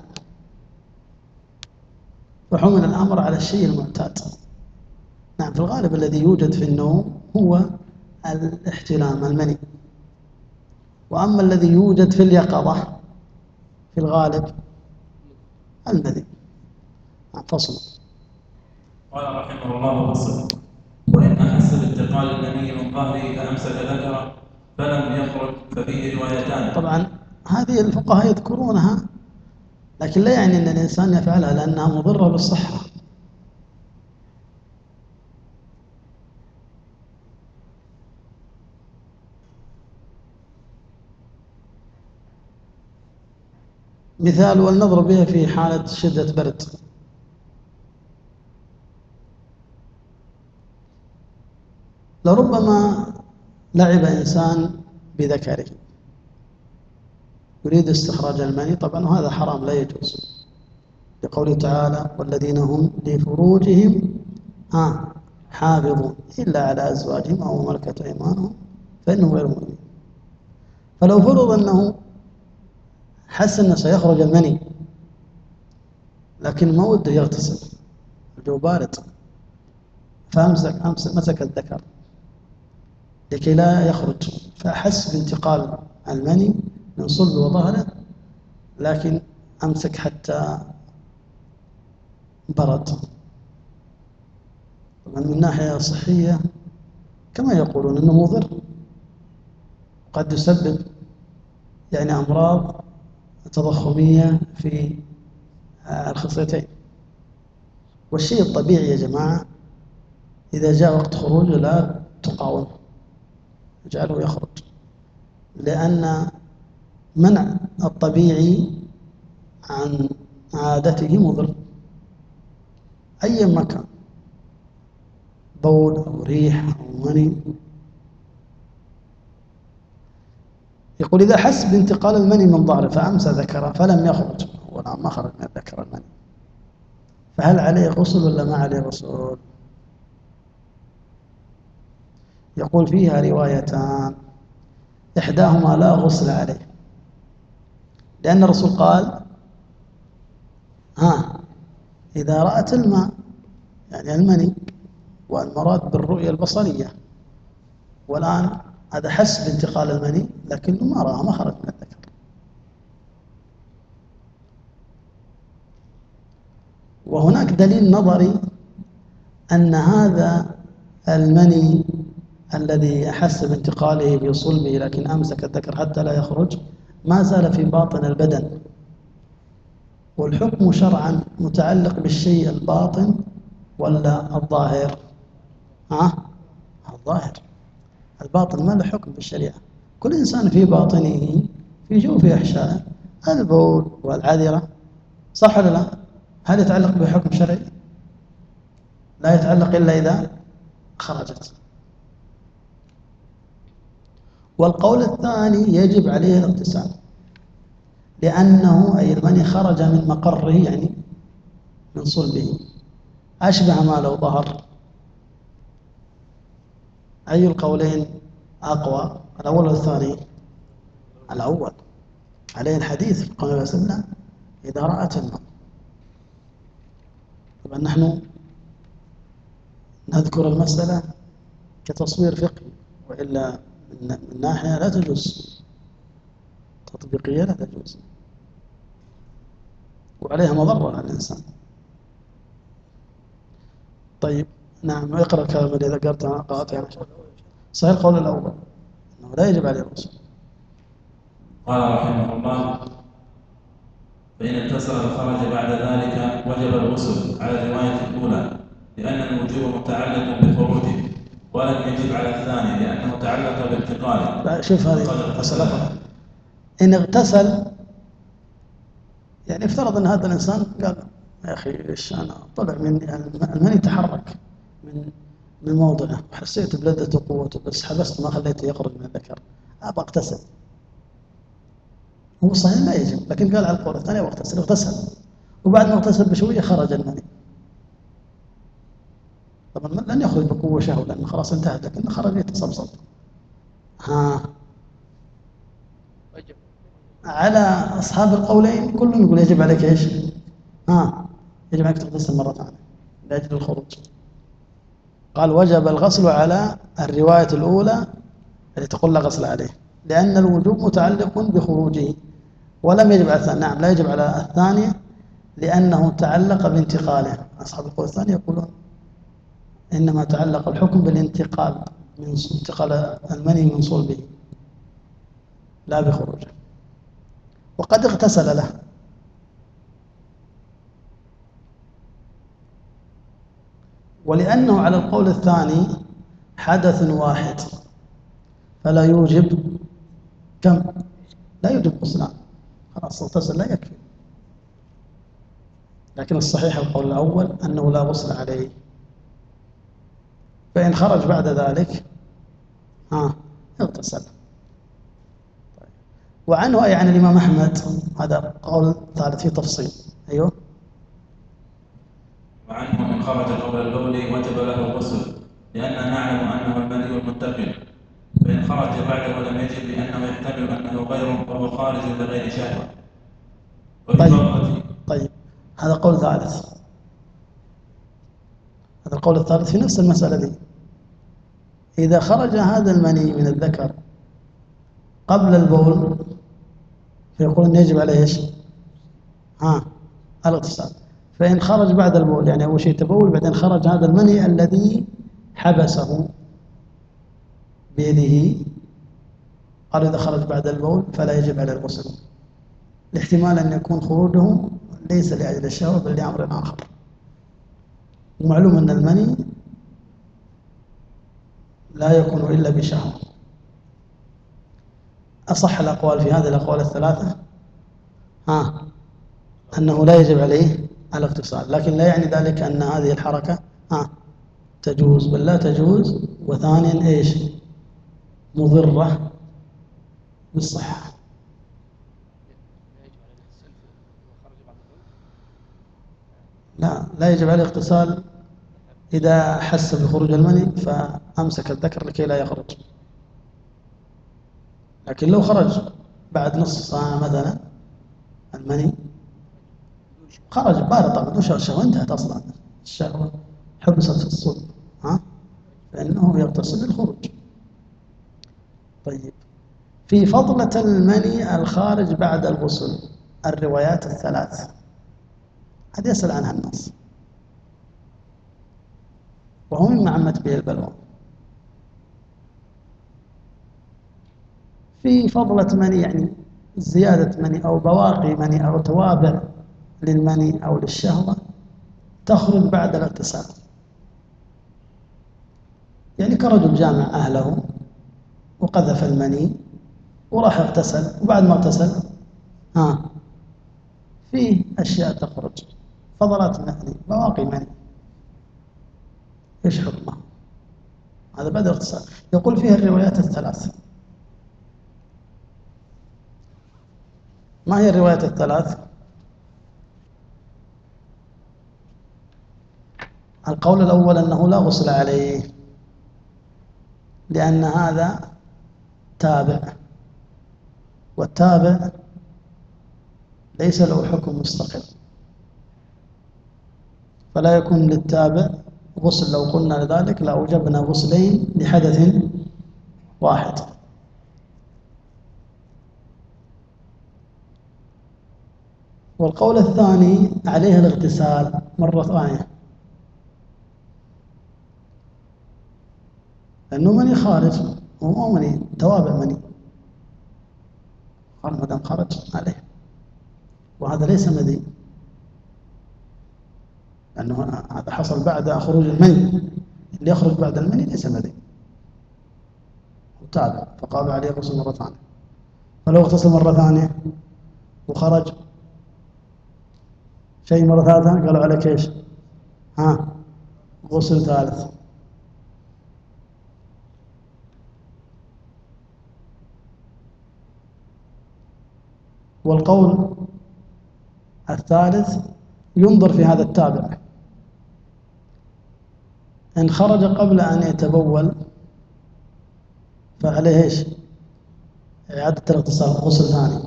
فحمل الأمر على الشيء المعتاد. نعم، في الغالب الذي يوجد في النوم هو الاحتلام المني، وأما الذي يوجد في اليقظة في الغالب المذي. فصل. قال رحمه الله فصل: وإن أحس بانتقال المني من ظهره فأمسك ذكره فلم يخرج ففيه روايتان. طبعا هذه الفقهاء يذكرونها، لكن لا يعني أن الإنسان يفعلها لأنها مضرة بالصحة. مثال ولنضرب بها في حالة شدة برد. لربما لعب إنسان بذكره يريد استخراج المني، طبعا وهذا حرام لا يجوز، لقوله تعالى: والذين هم لفروجهم ها حافظون إلا على أزواجهم أو ملكة أيمانهم فإنهم غير مؤمنين. فلو فرض أنه حس أنه سيخرج المني لكن ما وده يغتسل، الجو بارد، فأمسك مسك الذكر لكي لا يخرج، فأحس بانتقال المني من صلب وظهره، لكن أمسك حتى برد. طبعا من ناحية صحية كما يقولون أنه مضر، قد يسبب يعني أمراض تضخمية في الخصيتين. والشيء الطبيعي يا جماعة إذا جاء وقت خروجه لا تقاومه، اجعله يخرج، لأن منع الطبيعي عن عادته مضر أي مكان، بول أو ريح أو مني. يقول إذا حس بانتقال المني من ظهره فأمسى ذكره فلم يخرج، ولا ما خرج من الذكر المني، فهل عليه غسل ولا ما عليه غسل؟ يقول فيها روايتان، إحداهما لا غسل عليه، لأن الرسول قال: ها إذا رأت الماء، يعني المني، والمراد بالرؤية البصرية، والآن هذا حس بانتقال المني لكنه ما رأى، ما خرج من الذكر. وهناك دليل نظري أن هذا المني الذي أحس بانتقاله في صلبه لكن أمسك الذكر حتى لا يخرج ما زال في باطن البدن، والحكم شرعا متعلق بالشيء الباطن ولا الظاهر؟ ها؟ الظاهر. الباطن ما له حكم بالشريعة. كل إنسان في باطنه في جوفه أحشاء، البول والعذرة، صح ولا لا؟ هل يتعلق بحكم شرعي؟ لا يتعلق إلا إذا خرجت. والقول الثاني يجب عليه الاغتسال، لأنه أي المني خرج من مقره يعني من صلبه، أشبه ما لو ظهر. أي القولين أقوى، الأول ولا الثاني؟ الأول، عليه الحديث قال الله عليه وسلم إذا رأت الماء. طبعا نحن نذكر المسألة كتصوير فقهي، وإلا من ناحية لا تجوز، تطبيقية لا تجوز، وعليها مضرة على الإنسان. طيب نعم، اقرأ الكلام الذي ذكرته قاطع يعني. صحيح القول الأول أنه لا يجب عليه الغسل. قال رحمه الله: فإن اتصل وخرج بعد ذلك وجب الغسل على الرواية الأولى لأن الوجوب متعلق بخروجه، ولم يجب على الثاني لأنه تعلق بانتقاله. شوف هذه مسألة، إن اغتسل يعني افترض أن هذا الإنسان قال يا أخي إيش أنا طلع مني المني يتحرك من من موضعه وحسيت بلذته وقوته، بس حبست ما خليته يخرج من الذكر، أبغى اغتسل. هو صحيح ما يجب، لكن قال على القول الثاني واغتسل، اغتسل وبعد ما اغتسل بشوية خرج المني. طبعا لن يخرج بقوة شهوة لأنه خلاص انتهت، لكن خرج يتصبصب. ها على أصحاب القولين كلهم يقول يجب عليك إيش؟ ها يجب عليك تغتسل مرة ثانية لأجل الخروج. قال وجب الغسل على الرواية الأولى التي تقول لا غسل عليه لأن الوجوب متعلق بخروجه، ولم يجب على الثانية. نعم لا يجب على الثانية لأنه تعلق بانتقاله. أصحاب القول الثاني يقولون إنما تعلق الحكم بالانتقال، من انتقال المني من صلبه لا بخروجه، وقد اغتسل له. ولأنه على القول الثاني حدث واحد فلا يوجب كم؟ لا يوجب غسلان، خلاص اغتسل لا يكفي. لكن الصحيح القول الأول أنه لا غسل عليه، فإن خرج بعد ذلك ها اغتسل. طيب. وعنه أي عن الإمام أحمد، هذا قول ثالث في تفصيل. أيوه. وعنه إن خرج قبل البول وجب له الغسل لأننا نعلم أنه المني المنتقل، فإن خرج بعده ولم يجب لأنه يحتمل أنه غير وهو خارج لغير شهوة. طيب طيب هذا قول ثالث، هذا القول الثالث في نفس المسألة دي. إذا خرج هذا المني من الذكر قبل البول فيقول يجب عليه ايش؟ ها الاغتسال. فإن خرج بعد البول يعني أول شيء تبول بعدين خرج هذا المني الذي حبسه بيده، قال إذا خرج بعد البول فلا يجب عليه الغسل، الاحتمال أن يكون خروجه ليس لأجل الشهوة بل لأمر آخر. ومعلوم أن المني لا يكون إلا بشهوة. أصح الأقوال في هذه الأقوال الثلاثة ها أنه لا يجب عليه الاغتسال، لكن لا يعني ذلك أن هذه الحركة ها تجوز، بل لا تجوز. وثانيا إيش؟ مضرة بالصحة. لا لا يجب عليه اغتسال إذا حس بخروج المني فأمسك الذكر لكي لا يخرج، لكن لو خرج بعد نصف ساعة مثلا المني خرج بارد طبعا بدون شهوة انتهت أصلا الشهوة حبست في الصلب ها فإنه يغتسل للخروج. طيب في فضلة المني الخارج بعد الغسل الروايات الثلاث هذه يسأل عنها الناس وهو مما عمت به البلوى. في فضلة مني يعني زيادة مني أو بواقي مني أو توابع للمني أو للشهوة تخرج بعد الاغتسال. يعني كرجل جامع أهله وقذف المني وراح اغتسل، وبعد ما اغتسل ها فيه أشياء تخرج فضلات مني بواقي مني، إيش حكمه؟ هذا بعد الاغتسال. يقول فيها الروايات الثلاث. ما هي الروايات الثلاث؟ القول الأول أنه لا غسل عليه لأن هذا تابع، والتابع ليس له حكم مستقل، فلا يكون للتابع غسل. لو قلنا لذلك لأوجبنا غسلين لحدث واحد. والقول الثاني عليه الاغتسال مرة ثانية، لأنه مني خارج ومو مني توابع مني، قال ما دام خرج عليه، وهذا ليس مذي، لأنه هذا حصل بعد خروج المني، اللي يخرج بعد المني ليس مذي وتابع، فقال عليه غسل مرة ثانية. فلو اغتسل مرة ثانية وخرج شيء مرة ثالثة قالوا عليك ايش؟ ها غسل ثالث. والقول الثالث ينظر في هذا التابع، إن خرج قبل أن يتبول فعليه ايش؟ إعادة الاغتسال غسل ثاني.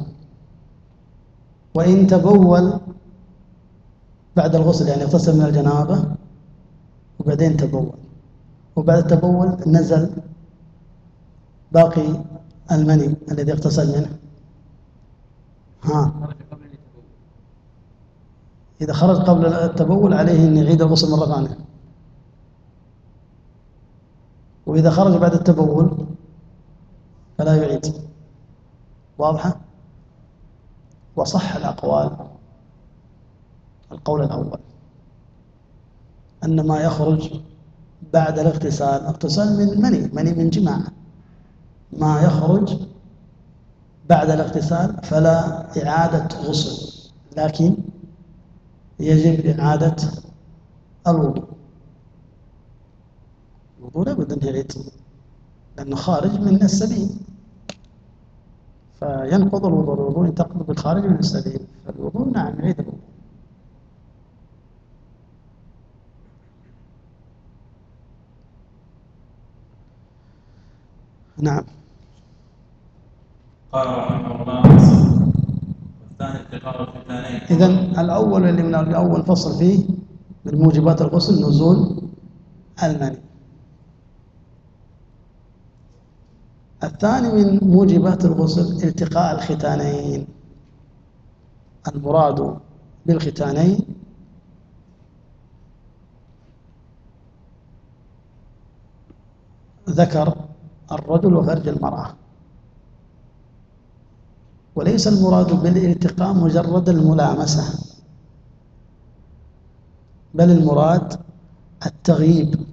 وإن تبول بعد الغسل يعني اغتسل من الجنابة وبعدين تبول، وبعد التبول نزل باقي المني الذي اغتسل منه، ها إذا خرج قبل التبول عليه أن يعيد الغسل مرة ثانية، وإذا خرج بعد التبول فلا يعيد. واضحة؟ وصح الأقوال القول الأول أن ما يخرج بعد الاغتسال اغتسال من مني مني من جماع، ما يخرج بعد الاغتسال فلا إعادة غسل، لكن يجب إعادة الوضوء. الوضوء لا بد أن يعيد لأنه خارج من السبيل، فينقض الوضوء. الوضوء ينتقض بالخارج من السبيل، فالوضوء نعم يعيد الوضوء. نعم. قال رحمه الله والثاني اتقاء الختانين. إذن الأول اللي من الأول فصل فيه من موجبات الغسل نزول المني. الثاني من موجبات الغسل التقاء الختانين. المراد بالختانين ذكر الرجل وفرج المرأة، وليس المراد بالالتقاء مجرد الملامسة، بل المراد التغييب،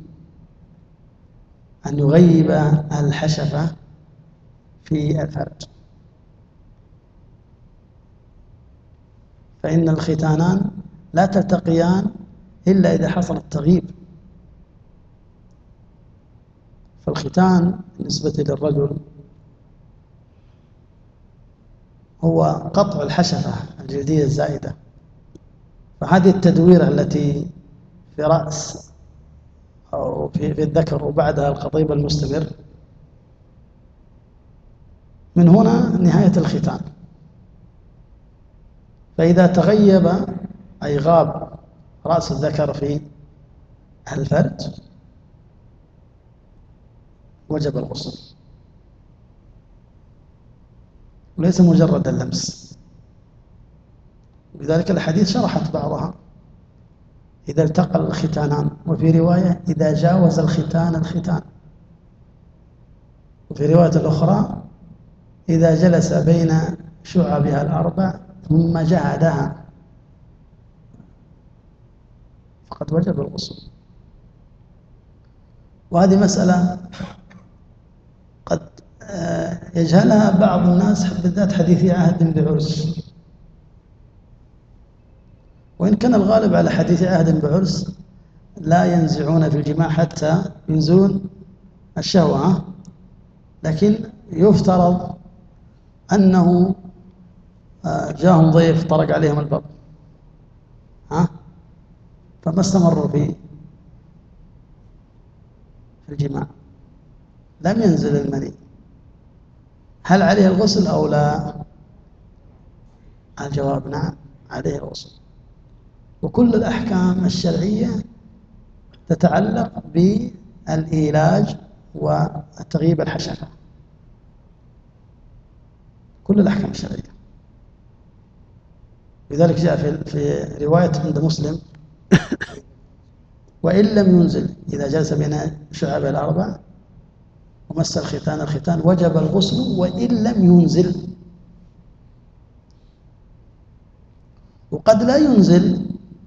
أن يغيب الحشفة في الفرج. فإن الختانان لا تلتقيان إلا إذا حصل التغييب. فالختان بالنسبة للرجل هو قطع الحشفة الجلدية الزائدة، فهذه التدويرة التي في رأس أو في الذكر وبعدها القضيب المستمر، من هنا نهاية الختان. فإذا تغيب أي غاب رأس الذكر في الفرج وجب الغسل، وليس مجرد اللمس. لذلك الحديث شرحت بعضها، إذا التقى الختانان، وفي رواية إذا جاوز الختان الختان، وفي رواية الأخرى إذا جلس بين شعبها الأربع ثم جهدها فقد وجب الغسل. وهذه مسألة قد يجهلها بعض الناس بالذات حديثي عهد بعرس، وإن كان الغالب على حديث عهد بعرس لا ينزعون في الجماع حتى ينزلون الشهوة، لكن يفترض أنه جاءهم ضيف طرق عليهم الباب ها فما استمروا في الجماع لم ينزل المني، هل عليه الغسل أو لا؟ الجواب نعم عليه الغسل. وكل الأحكام الشرعية تتعلق بالإيلاج وتغييب الحشفة، كل الأحكام الشرعية. لذلك جاء في في رواية عند مسلم وإن لم ينزل إذا جلس بين شعب الأربع ومس الختان الختان وجب الغسل وإن لم ينزل. وقد لا ينزل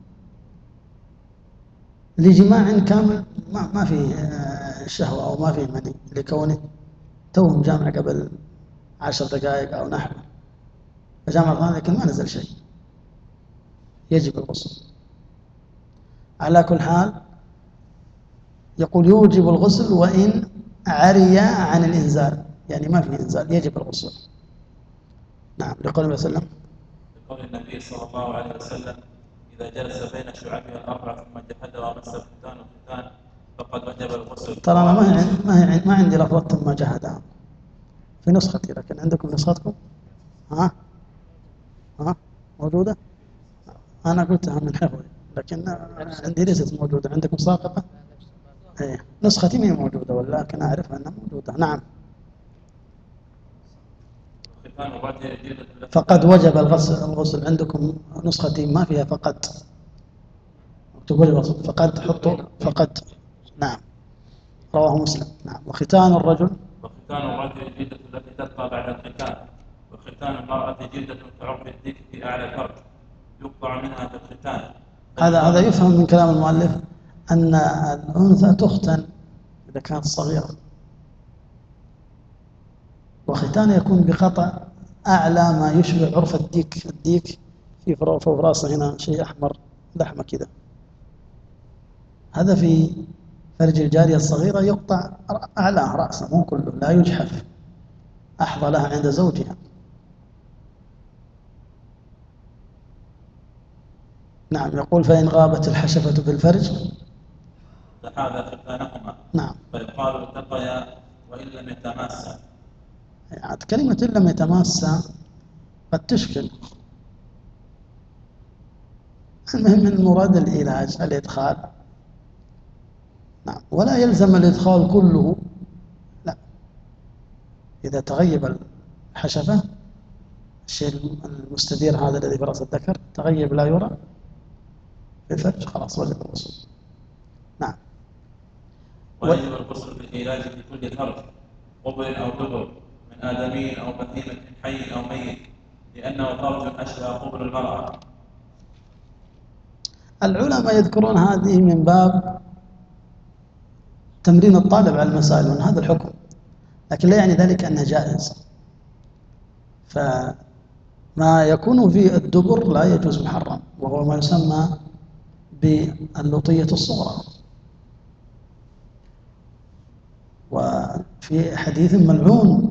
لجماع كامل ما ما فيه شهوة أو ما فيه مني، لكونه توهم جامع قبل عشر دقائق أو نحو فجامع الآن لكن ما نزل شيء يجب الغسل. على كل حال يقول يوجب الغسل وإن عري عن الإنزال، يعني ما في إنزال يجب الغسل. نعم لقول النبي صلى الله عليه وسلم لقول النبي صلى الله عليه وسلم إذا جلس بين شعبها الأربع ثم جحد ومس الختان الختان فقد وجب الغسل. ترى أنا ما عندي ما, ما عندي لفظة ثم جحدها في نسختي، لكن عندكم نسختكم؟ ها ها موجودة؟ أنا قلتها من حفظي لكن عندي ليست موجودة. عندكم ساقطة؟ ايه نسختي ما هي موجودة ولكن أعرفها أنها موجودة. نعم فقد وجب الغسل. الغسل عندكم نسختي ما فيها فقد، تقول الغسل فقد حطوا فقد. نعم رواه مسلم. نعم وختان الرجل وختان الرجل الجلدة التي تبقى بعد الختان، وختان المرأة جلدة تعرف الديك في أعلى الفرج يقطع منها في الختان. هذا هذا يفهم من كلام المؤلف أن الأنثى تختن إذا كانت صغيرة، وختان يكون بقطع أعلى ما يشبه عرف الديك. الديك في فوق راسه هنا شيء أحمر لحمة كذا، هذا في فرج الجارية الصغيرة يقطع أعلى رأسه مو كله، لا يجحف، أحظى لها عند زوجها. نعم يقول فإن غابت الحشفة في الفرج فهذا ختانهما. نعم فيقال التقيا وإن لم يتماسا. يعني كلمة إن لم يتماسا قد تشكل. المهم من مراد العلاج الإدخال. نعم ولا يلزم الإدخال كله، لا، إذا تغيب الحشفة الشيء المستدير هذا الذي في رأس الذكر تغيب لا يرى في الفرج خلاص وجب الغسل. نعم ويجب الغسل بالعلاج في كل فرج قبل أو دبر من آدمي أو بهيمة حي أو ميت، لأنه فرج أشبه قبل المرأة. العلماء يذكرون هذه من باب تمرين الطالب على المسائل من هذا الحكم، لكن لا يعني ذلك أنه جائز. فما يكون في الدبر لا يجوز محرم، وهو ما يسمى باللطية الصغرى. وفي حديث ملعون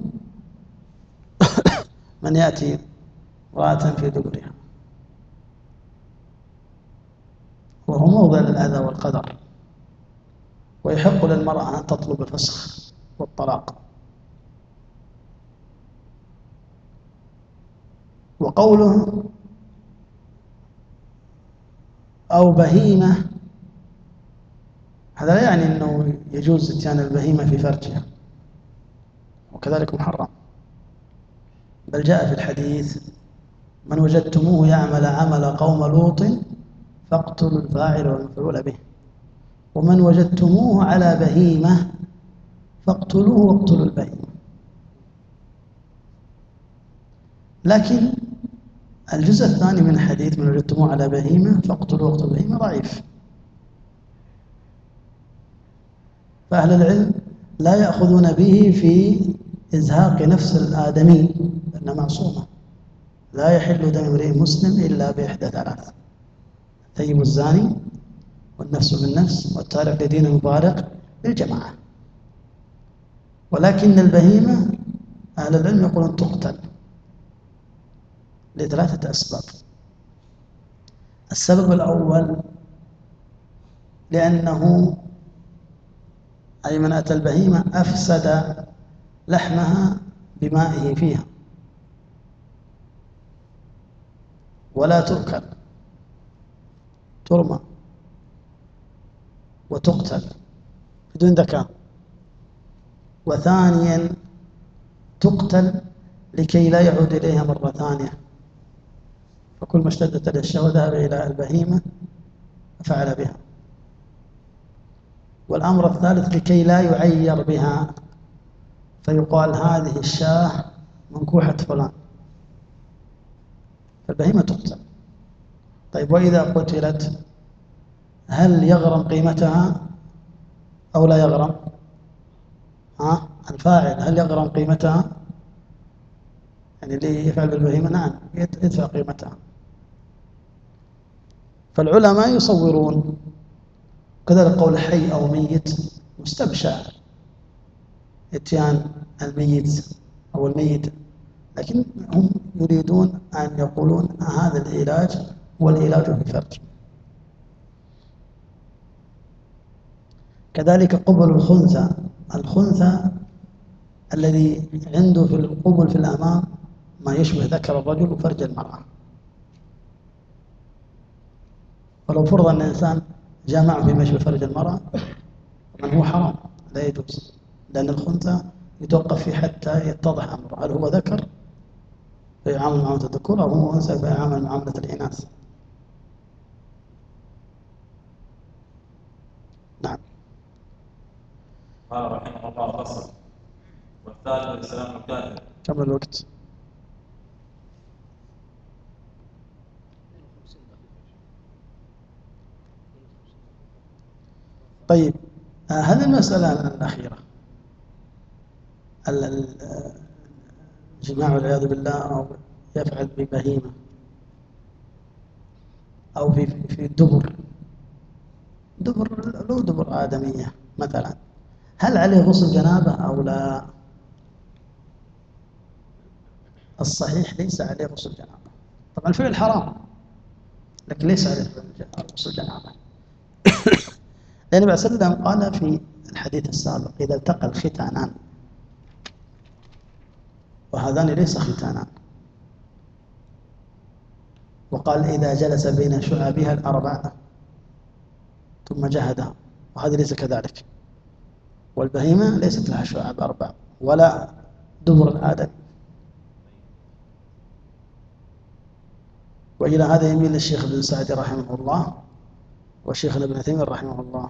من يأتي امرأة في دبرها، وهو موضع للأذى والقدر، ويحق للمرأة أن تطلب الفسخ والطلاق. وقوله أو بهيمة هذا لا يعني أنه يجوز إتيان البهيمة في فرجها، وكذلك محرم، بل جاء في الحديث من وجدتموه يعمل عمل قوم لوط فاقتلوا الفاعل والمفعول به، ومن وجدتموه على بهيمة فاقتلوه واقتلوا البهيمة. لكن الجزء الثاني من الحديث من وجدتموه على بهيمة فاقتلوا وقت البهيمة ضعيف. فأهل العلم لا يأخذون به في إزهاق نفس الآدمي، لأنها معصومة. لا يحل دم امرئ مسلم إلا بإحدى ثلاث: الثيب الزاني، والنفس بالنفس، والتارك لدين المفارق للجماعة. ولكن البهيمة أهل العلم يقولون تقتل لثلاثة أسباب. السبب الأول لأنه أي من أتى البهيمة أفسد لحمها بمائه فيها ولا تؤكل، ترمى وتقتل بدون ذكاء. وثانيا تقتل لكي لا يعود إليها مرة ثانية، فكل ما اشتدت عليه الشهوة ذهب إلى البهيمة ففعل بها. والأمر الثالث لكي لا يعير بها، فيقال هذه الشاة منكوحة فلان، فالبهيمة تقتل. طيب وإذا قتلت هل يغرم قيمتها أو لا يغرم؟ ها؟ الفاعل هل يغرم قيمتها؟ يعني اللي يفعل بالبهيمة نعم يدفع قيمتها. فالعلماء يصورون كذلك قول حي أو ميت مستبشع اتيان الميت أو الميت، لكن هم يريدون أن يقولون هذا العلاج هو العلاج بالفرج. كذلك قبل الخنثى، الخنثى الذي عنده في القبل في الأمام ما يشبه ذكر الرجل وفرج المرأة. ولو فرض أن الإنسان جامع فيما يشبه فرج المرأة من هو حرام لا يجوز، لأن الخنثى يتوقف فيه حتى يتضح أمره، هل هو ذكر فيعامل معاملة الذكور أو هو أنثى فيعامل معاملة الإناث. نعم. قال رحمه الله فصل: والثالث الإسلام الكافر. كم الوقت؟ طيب هذه المسألة الأخيرة الجماع والعياذ بالله أو يفعل ببهيمة أو في في الدبر دبر له دبر آدمية مثلا، هل عليه غسل جنابة أو لا؟ الصحيح ليس عليه غسل جنابة. طبعا الفعل حرام لكن ليس عليه غسل جنابة. لأن النبي صلى الله عليه وسلم قال في الحديث السابق: إذا التقى الختانان، وهذان ليس ختانان، وقال: إذا جلس بين شعابها الأربعة ثم جهدها، وهذا ليس كذلك. والبهيمة ليست لها شعاب أربع ولا دبر الآدم. وإلى هذا يميل الشيخ ابن سعدي رحمه الله وشيخنا ابن تيمية رحمه الله.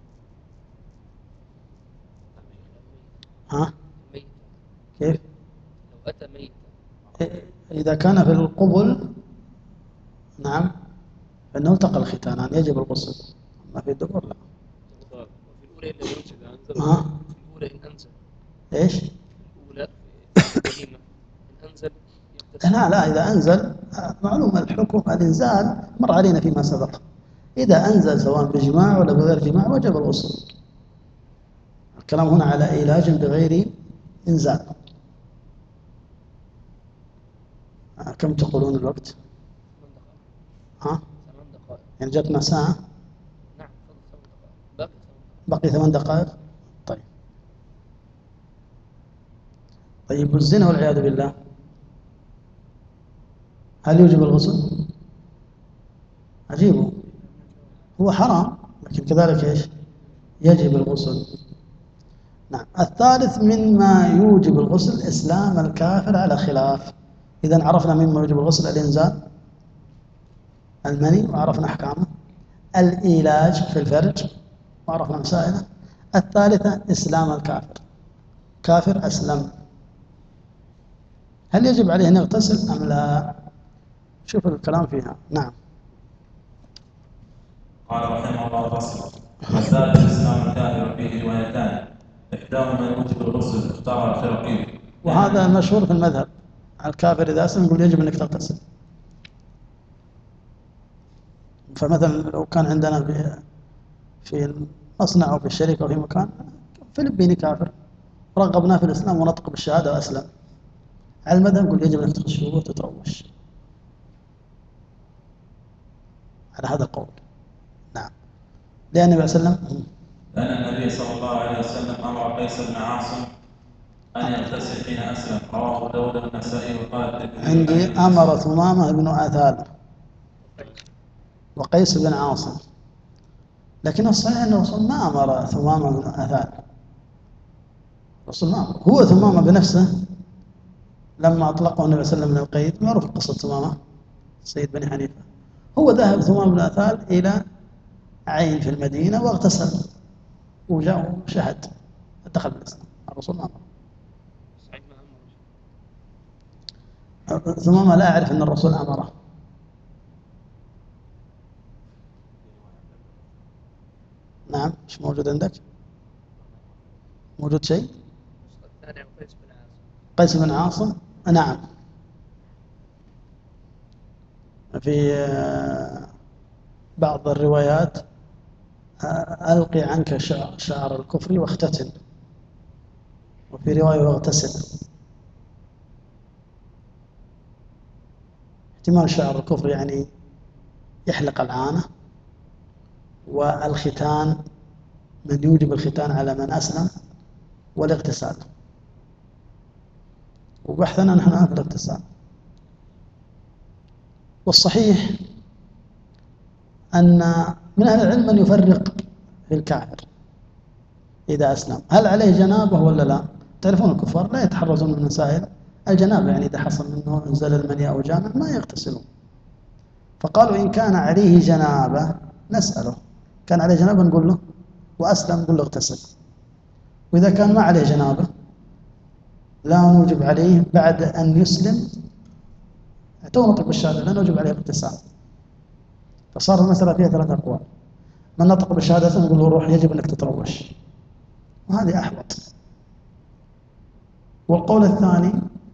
ها؟ كيف؟ لو أتى ميت إذا كان في القبل نعم فإنه التقى الختانان يجب الغسل، ما في الدبر لا. وفي الأولى إن ينزل أنزل ها؟ في الأولى إن أنزل إيش؟ الأولى في البهيمة إن أنزل يغتسل. لا لا إذا أنزل معلوم الحكم الإنزال مر علينا فيما سبق. إذا أنزل سواء بجماع ولا بغير جماع وجب الغسل. الكلام هنا على علاج بغير إنزال. كم تقولون الوقت؟ ها؟ ثمان دقائق. يعني جاتنا ساعة؟ نعم ثمان دقائق باقي ثمان دقائق. بقي ثمان دقائق. طيب طيب والزنا والعياذ بالله هل يوجب الغسل؟ عجيب، هو حرام لكن كذلك ايش؟ يجب الغسل. نعم. الثالث مما يوجب الغسل إسلام الكافر على خلاف. إذا عرفنا مما يوجب الغسل: الإنزال، المني وعرفنا أحكامه، الإيلاج في الفرج وعرفنا مسائله. الثالثة إسلام الكافر، كافر أسلم، هل يجب عليه أن يغتسل أم لا؟ شوف الكلام فيها. نعم. قال رحمه الله فصل. وزاد الإسلام الكافر فيه روايتان، إحداهما يوجب الغسل اختار الخرقي. وهذا مشهور في المذهب، الكافر إذا أسلم يقول يجب أنك تغتسل. فمثلا لو كان عندنا في في المصنع أو في الشركة أو في مكان فلبيني كافر رغبناه في الإسلام ونطق بالشهادة وأسلم، على المذهب يقول يجب أنك تخش وتتروش على هذا القول. نعم. لأن النبي صلى الله عليه وسلم لأن النبي صلى الله عليه وسلم أمر قيس بن عاصم أن يغتسل حين أسلم، رواه داود والنسائي وقال الترمذي عندي أمر ثمامة بن آثال وقيس بن عاصم، لكن الصحيح أن الرسول ما أمر ثمامة بن آثال. الرسول ما أمر. هو ثمامة بنفسه لما أطلقه النبي صلى الله عليه وسلم من القيد، معروف قصة ثمامة سيد بني حنيفة، هو ذهب ثمامة بن آثال إلى عين في المدينة واغتسل وجاء وشهد دخل الإسلام. الرسول ما أمر. ثمامة لا أعرف أن الرسول أمره. نعم. مش موجود عندك؟ موجود شيء؟ قيس بن عاصم. نعم. في بعض الروايات ألقي عنك شعر الكفر واختتن، وفي رواية واغتسل. احتمال شعر الكفر يعني يحلق العانة، والختان من يوجب الختان على من أسلم، والاغتسال. وبحثنا نحن عن الاغتسال. والصحيح أن من أهل العلم من يفرق في الكافر إذا أسلم، هل عليه جنابه ولا لا؟ تعرفون الكفار لا يتحرزون من مسائل الجنابة، يعني إذا حصل منه انزل المني أو جامع ما يغتسلون. فقالوا إن كان عليه جنابة نسأله، كان عليه جنابة نقول له، وأسلم نقول له اغتسل. وإذا كان ما عليه جنابة لا نوجب عليه بعد أن يسلم تو نطق بالشهادة، لا نوجب عليه الاغتسال. فصار المسألة فيها ثلاثة أقوال. من نطق بالشهادة نقول له روح يجب أنك تتروش، وهذه أحوط. والقول الثاني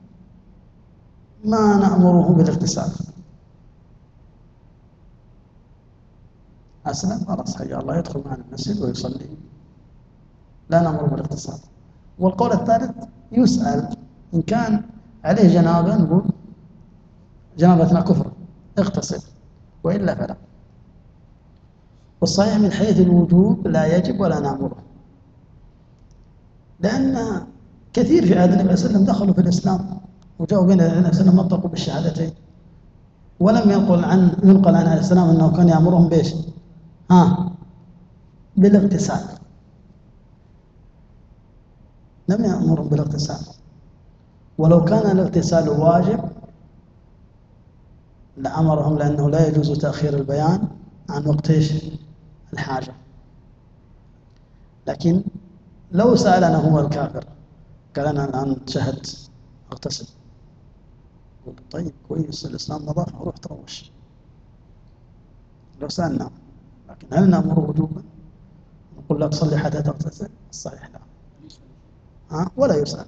ما نأمره بالاغتسال، أسلم خلاص حيا الله يدخل معنا المسجد ويصلي، لا نأمره بالاغتسال. والقول الثالث يسأل إن كان عليه جنابة نقول جنابتنا كفر اغتسل، وإلا فلا. والصحيح من حيث الوجوب لا يجب ولا نأمره، لأن كثير في عهد النبي صلى الله عليه وسلم دخلوا في الإسلام وجاءوا بين النبي صلى الله عليه وسلم نطقوا بالشهادتين، ولم ينقل عن ينقل عن عليه السلام أنه كان يأمرهم بإيش؟ ها بالاغتسال، لم يأمرهم بالاغتسال. ولو كان الاغتسال واجب لأمرهم، لأنه لا يجوز تأخير البيان عن وقت إيش؟ الحاجة. لكن لو سألنا هو الكافر قال أنا الآن شهدت اغتسل، قلت طيب كويس الإسلام نظافة روح تروش، لو سألنا. لكن هل نأمر وجوبا نقول لا تصلي حتى تغتسل؟ الصحيح لا، ها ولا يسأل.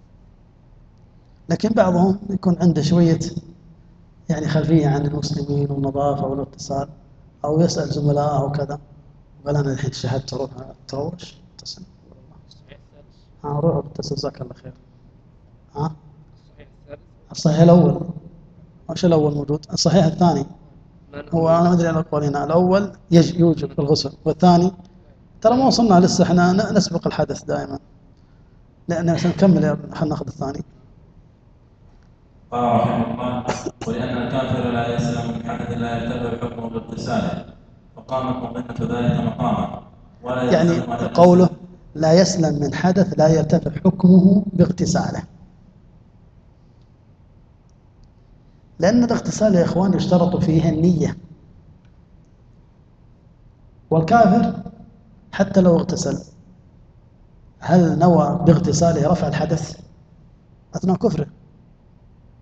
لكن بعضهم يكون عنده شوية يعني خلفية عن المسلمين والنظافة والاغتسال، أو يسأل زملائه وكذا، قال أنا الحين شهدت روح تروش اغتسل، ها روح اغتسل جزاك الله خير. ها الصحيح الأول، وش الأول موجود؟ الصحيح الثاني هو أنا ما أدري على القولين، الأول يوجب الغسل، والثاني ترى ما وصلنا لسه، احنا نسبق الحدث دائما، لأن عشان نكمل خلينا ناخذ الثاني. قال رحمه الله ولأن الكافر لا يسلم من حدث لا يرتفع حكمه باغتساله، فقامت مظنة ذلك مقاما ولا يعني قوله لا يسلم من حدث لا يرتفع حكمه باغتساله، لأن الاغتسال يا إخوان يشترط فيه النية، والكافر حتى لو اغتسل هل نوى باغتساله رفع الحدث أثناء كفره؟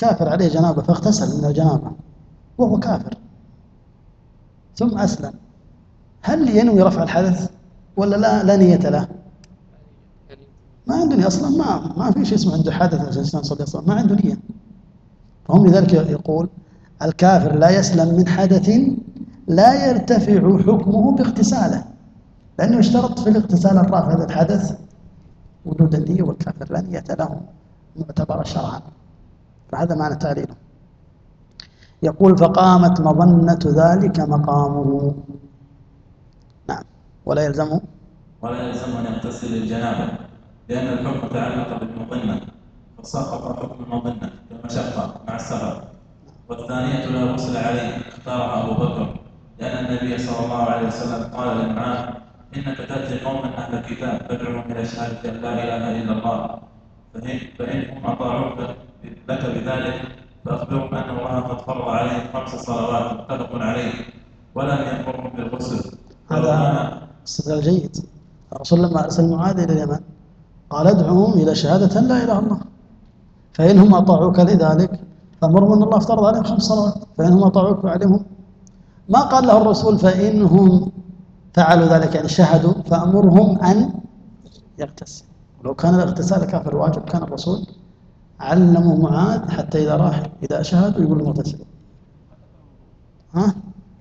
كافر عليه جنابة فاغتسل من الجنابة وهو كافر ثم أسلم، هل ينوي رفع الحدث ولا لا لا نية له؟ ما عنده نية أصلا، ما ما في شيء اسمه عنده حدث عشان الإنسان صلى الله عليه وسلم، ما عنده نية. فهم لذلك يقول الكافر لا يسلم من حدث لا يرتفع حكمه باغتساله، لأنه اشترط في الاغتسال الرافع هذا الحدث وجود النية، والكافر لا نية له معتبر شرعا. فهذا معنى تعليله. يقول فقامت مظنة ذلك مقامه. نعم. ولا يلزمه ولا يلزم أن يغتسل للجنابة لأن الحكم تعلق بالمظنة فسقط حكم المظنة كالمشقة مع السفر. والثانية لا غسل عليه اختارها أبو بكر لأن النبي صلى الله عليه وسلم قال لمعاذ إنك تأتي قوما أهل الكتاب تدعوهم إلى شهادة أن لا إله إلا الله فإن فإنهم أطاعوك لك بذلك فأخبرهم أن الله قد فرض عليهم خمس صلوات متفق عليه ولم يأمرهم بالغسل. هذا استدلال جيد. الرسول لما أرسل معاذ إلى اليمن قال ادعوهم إلى شهادة أن لا إله إلا الله فإنهم أطاعوك لذلك فأمرهم أن الله افترض عليهم خمس صلوات فإنهم أطاعوك فعليهم. ما قال له الرسول فإنهم فعلوا ذلك يعني شهدوا فأمرهم أن يغتسل. ولو كان الاغتسال كافر واجب كان الرسول علمه معاذ حتى إذا راح إذا شهد يقول له مغتسل. ها؟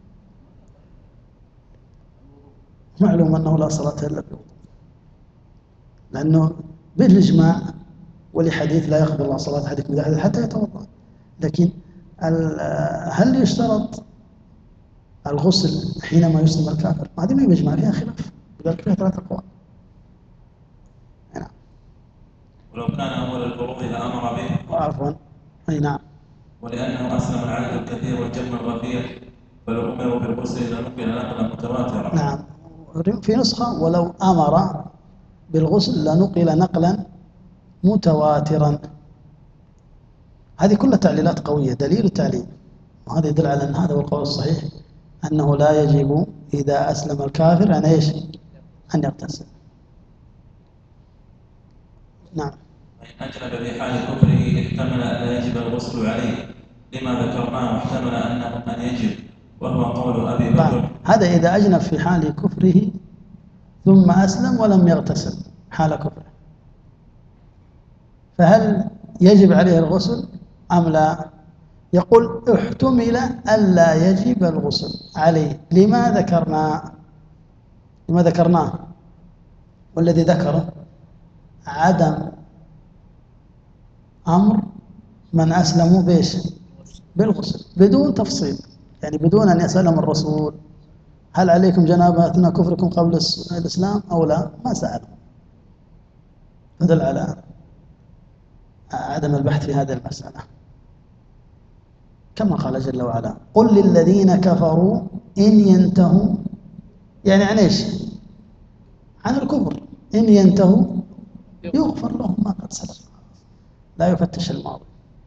معلوم أنه لا صلاة إلا بالوضوء لأنه بالإجماع ولحديث لا يقبل الله صلاة أحدكم إذا حدث حتى يتوضأ. لكن هل يشترط الغسل حينما يسلم الكافر؟ هذه ما يجمع فيها خلاف لذلك فيها ثلاثة أقوال. نعم. ولو كان أول الفروض لأمر به. عفوا أي نعم. ولأنه أسلم العدد الكثير والجم الغفير فلو أمروا بالغسل لنقل نقلا متواترا. نعم. في نسخة ولو أمر بالغسل لنقل نقلا متواترا. هذه كلها تعليلات قوية دليل التعليل، وهذا يدل على أن هذا هو القول الصحيح أنه لا يجب إذا أسلم الكافر أن إيش؟ أن يغتسل. نعم. وإن أجنب في حال كفره احتمل أن لا يجب الغسل عليه لما ذكرناه واحتمل أنه أن يجب وهو قول أبي بكر. هذا إذا أجنب في حال كفره ثم أسلم ولم يغتسل حال كفره فهل يجب عليه الغسل أم لا؟ يقول احتمل ألا يجب الغسل عليه. لما ذكرنا لما ذكرناه والذي ذكره عدم أمر من أسلموا بإيش؟ بالغسل بدون تفصيل، يعني بدون أن يسألهم الرسول هل عليكم جنابة أثناء كفركم قبل الإسلام أو لا، ما سألهم. فدل على عدم البحث في هذه المسألة كما قال جل وعلا قل للذين كفروا إن ينتهوا، يعني عن إيش؟ عن الكفر، إن ينتهوا يغفر لهم ما قد سلف لا يفتش الماضي.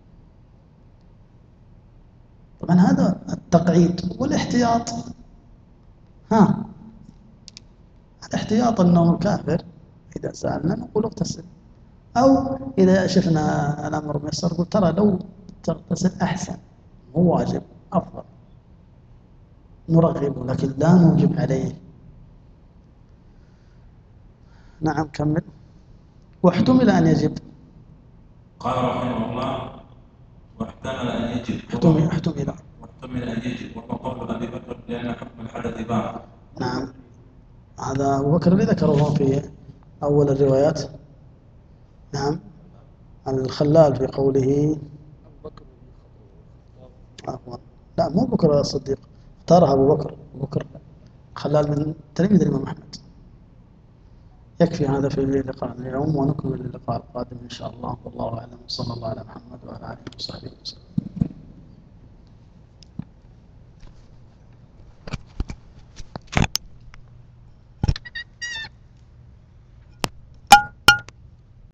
طبعا هذا التقعيد والاحتياط. ها الاحتياط أنه كافر إذا سألنا نقول اغتسل، أو إذا شفنا الأمر ميسر قلت ترى لو تغتسل أحسن مو واجب أفضل نرغب لكن لا نوجب عليه. نعم كمل. واحتمل أن يجب. قال رحمه الله واحتمل أن يجب احتمل احتمل واحتمل أن يجب وهو قول أبي بكر لأن حكم الحدث باطل. نعم هذا أبو بكر اللي ذكره في أول الروايات. نعم الخلال في قوله عفوا لا مو بكر الصديق اختارها أبو بكر أبو بكر خلال من تلميذ الإمام أحمد. يكفي هذا في اللقاء اليوم ونكمل اللقاء القادم إن شاء الله والله أعلم. صلى الله على محمد وعلى آله وصحبه وسلم.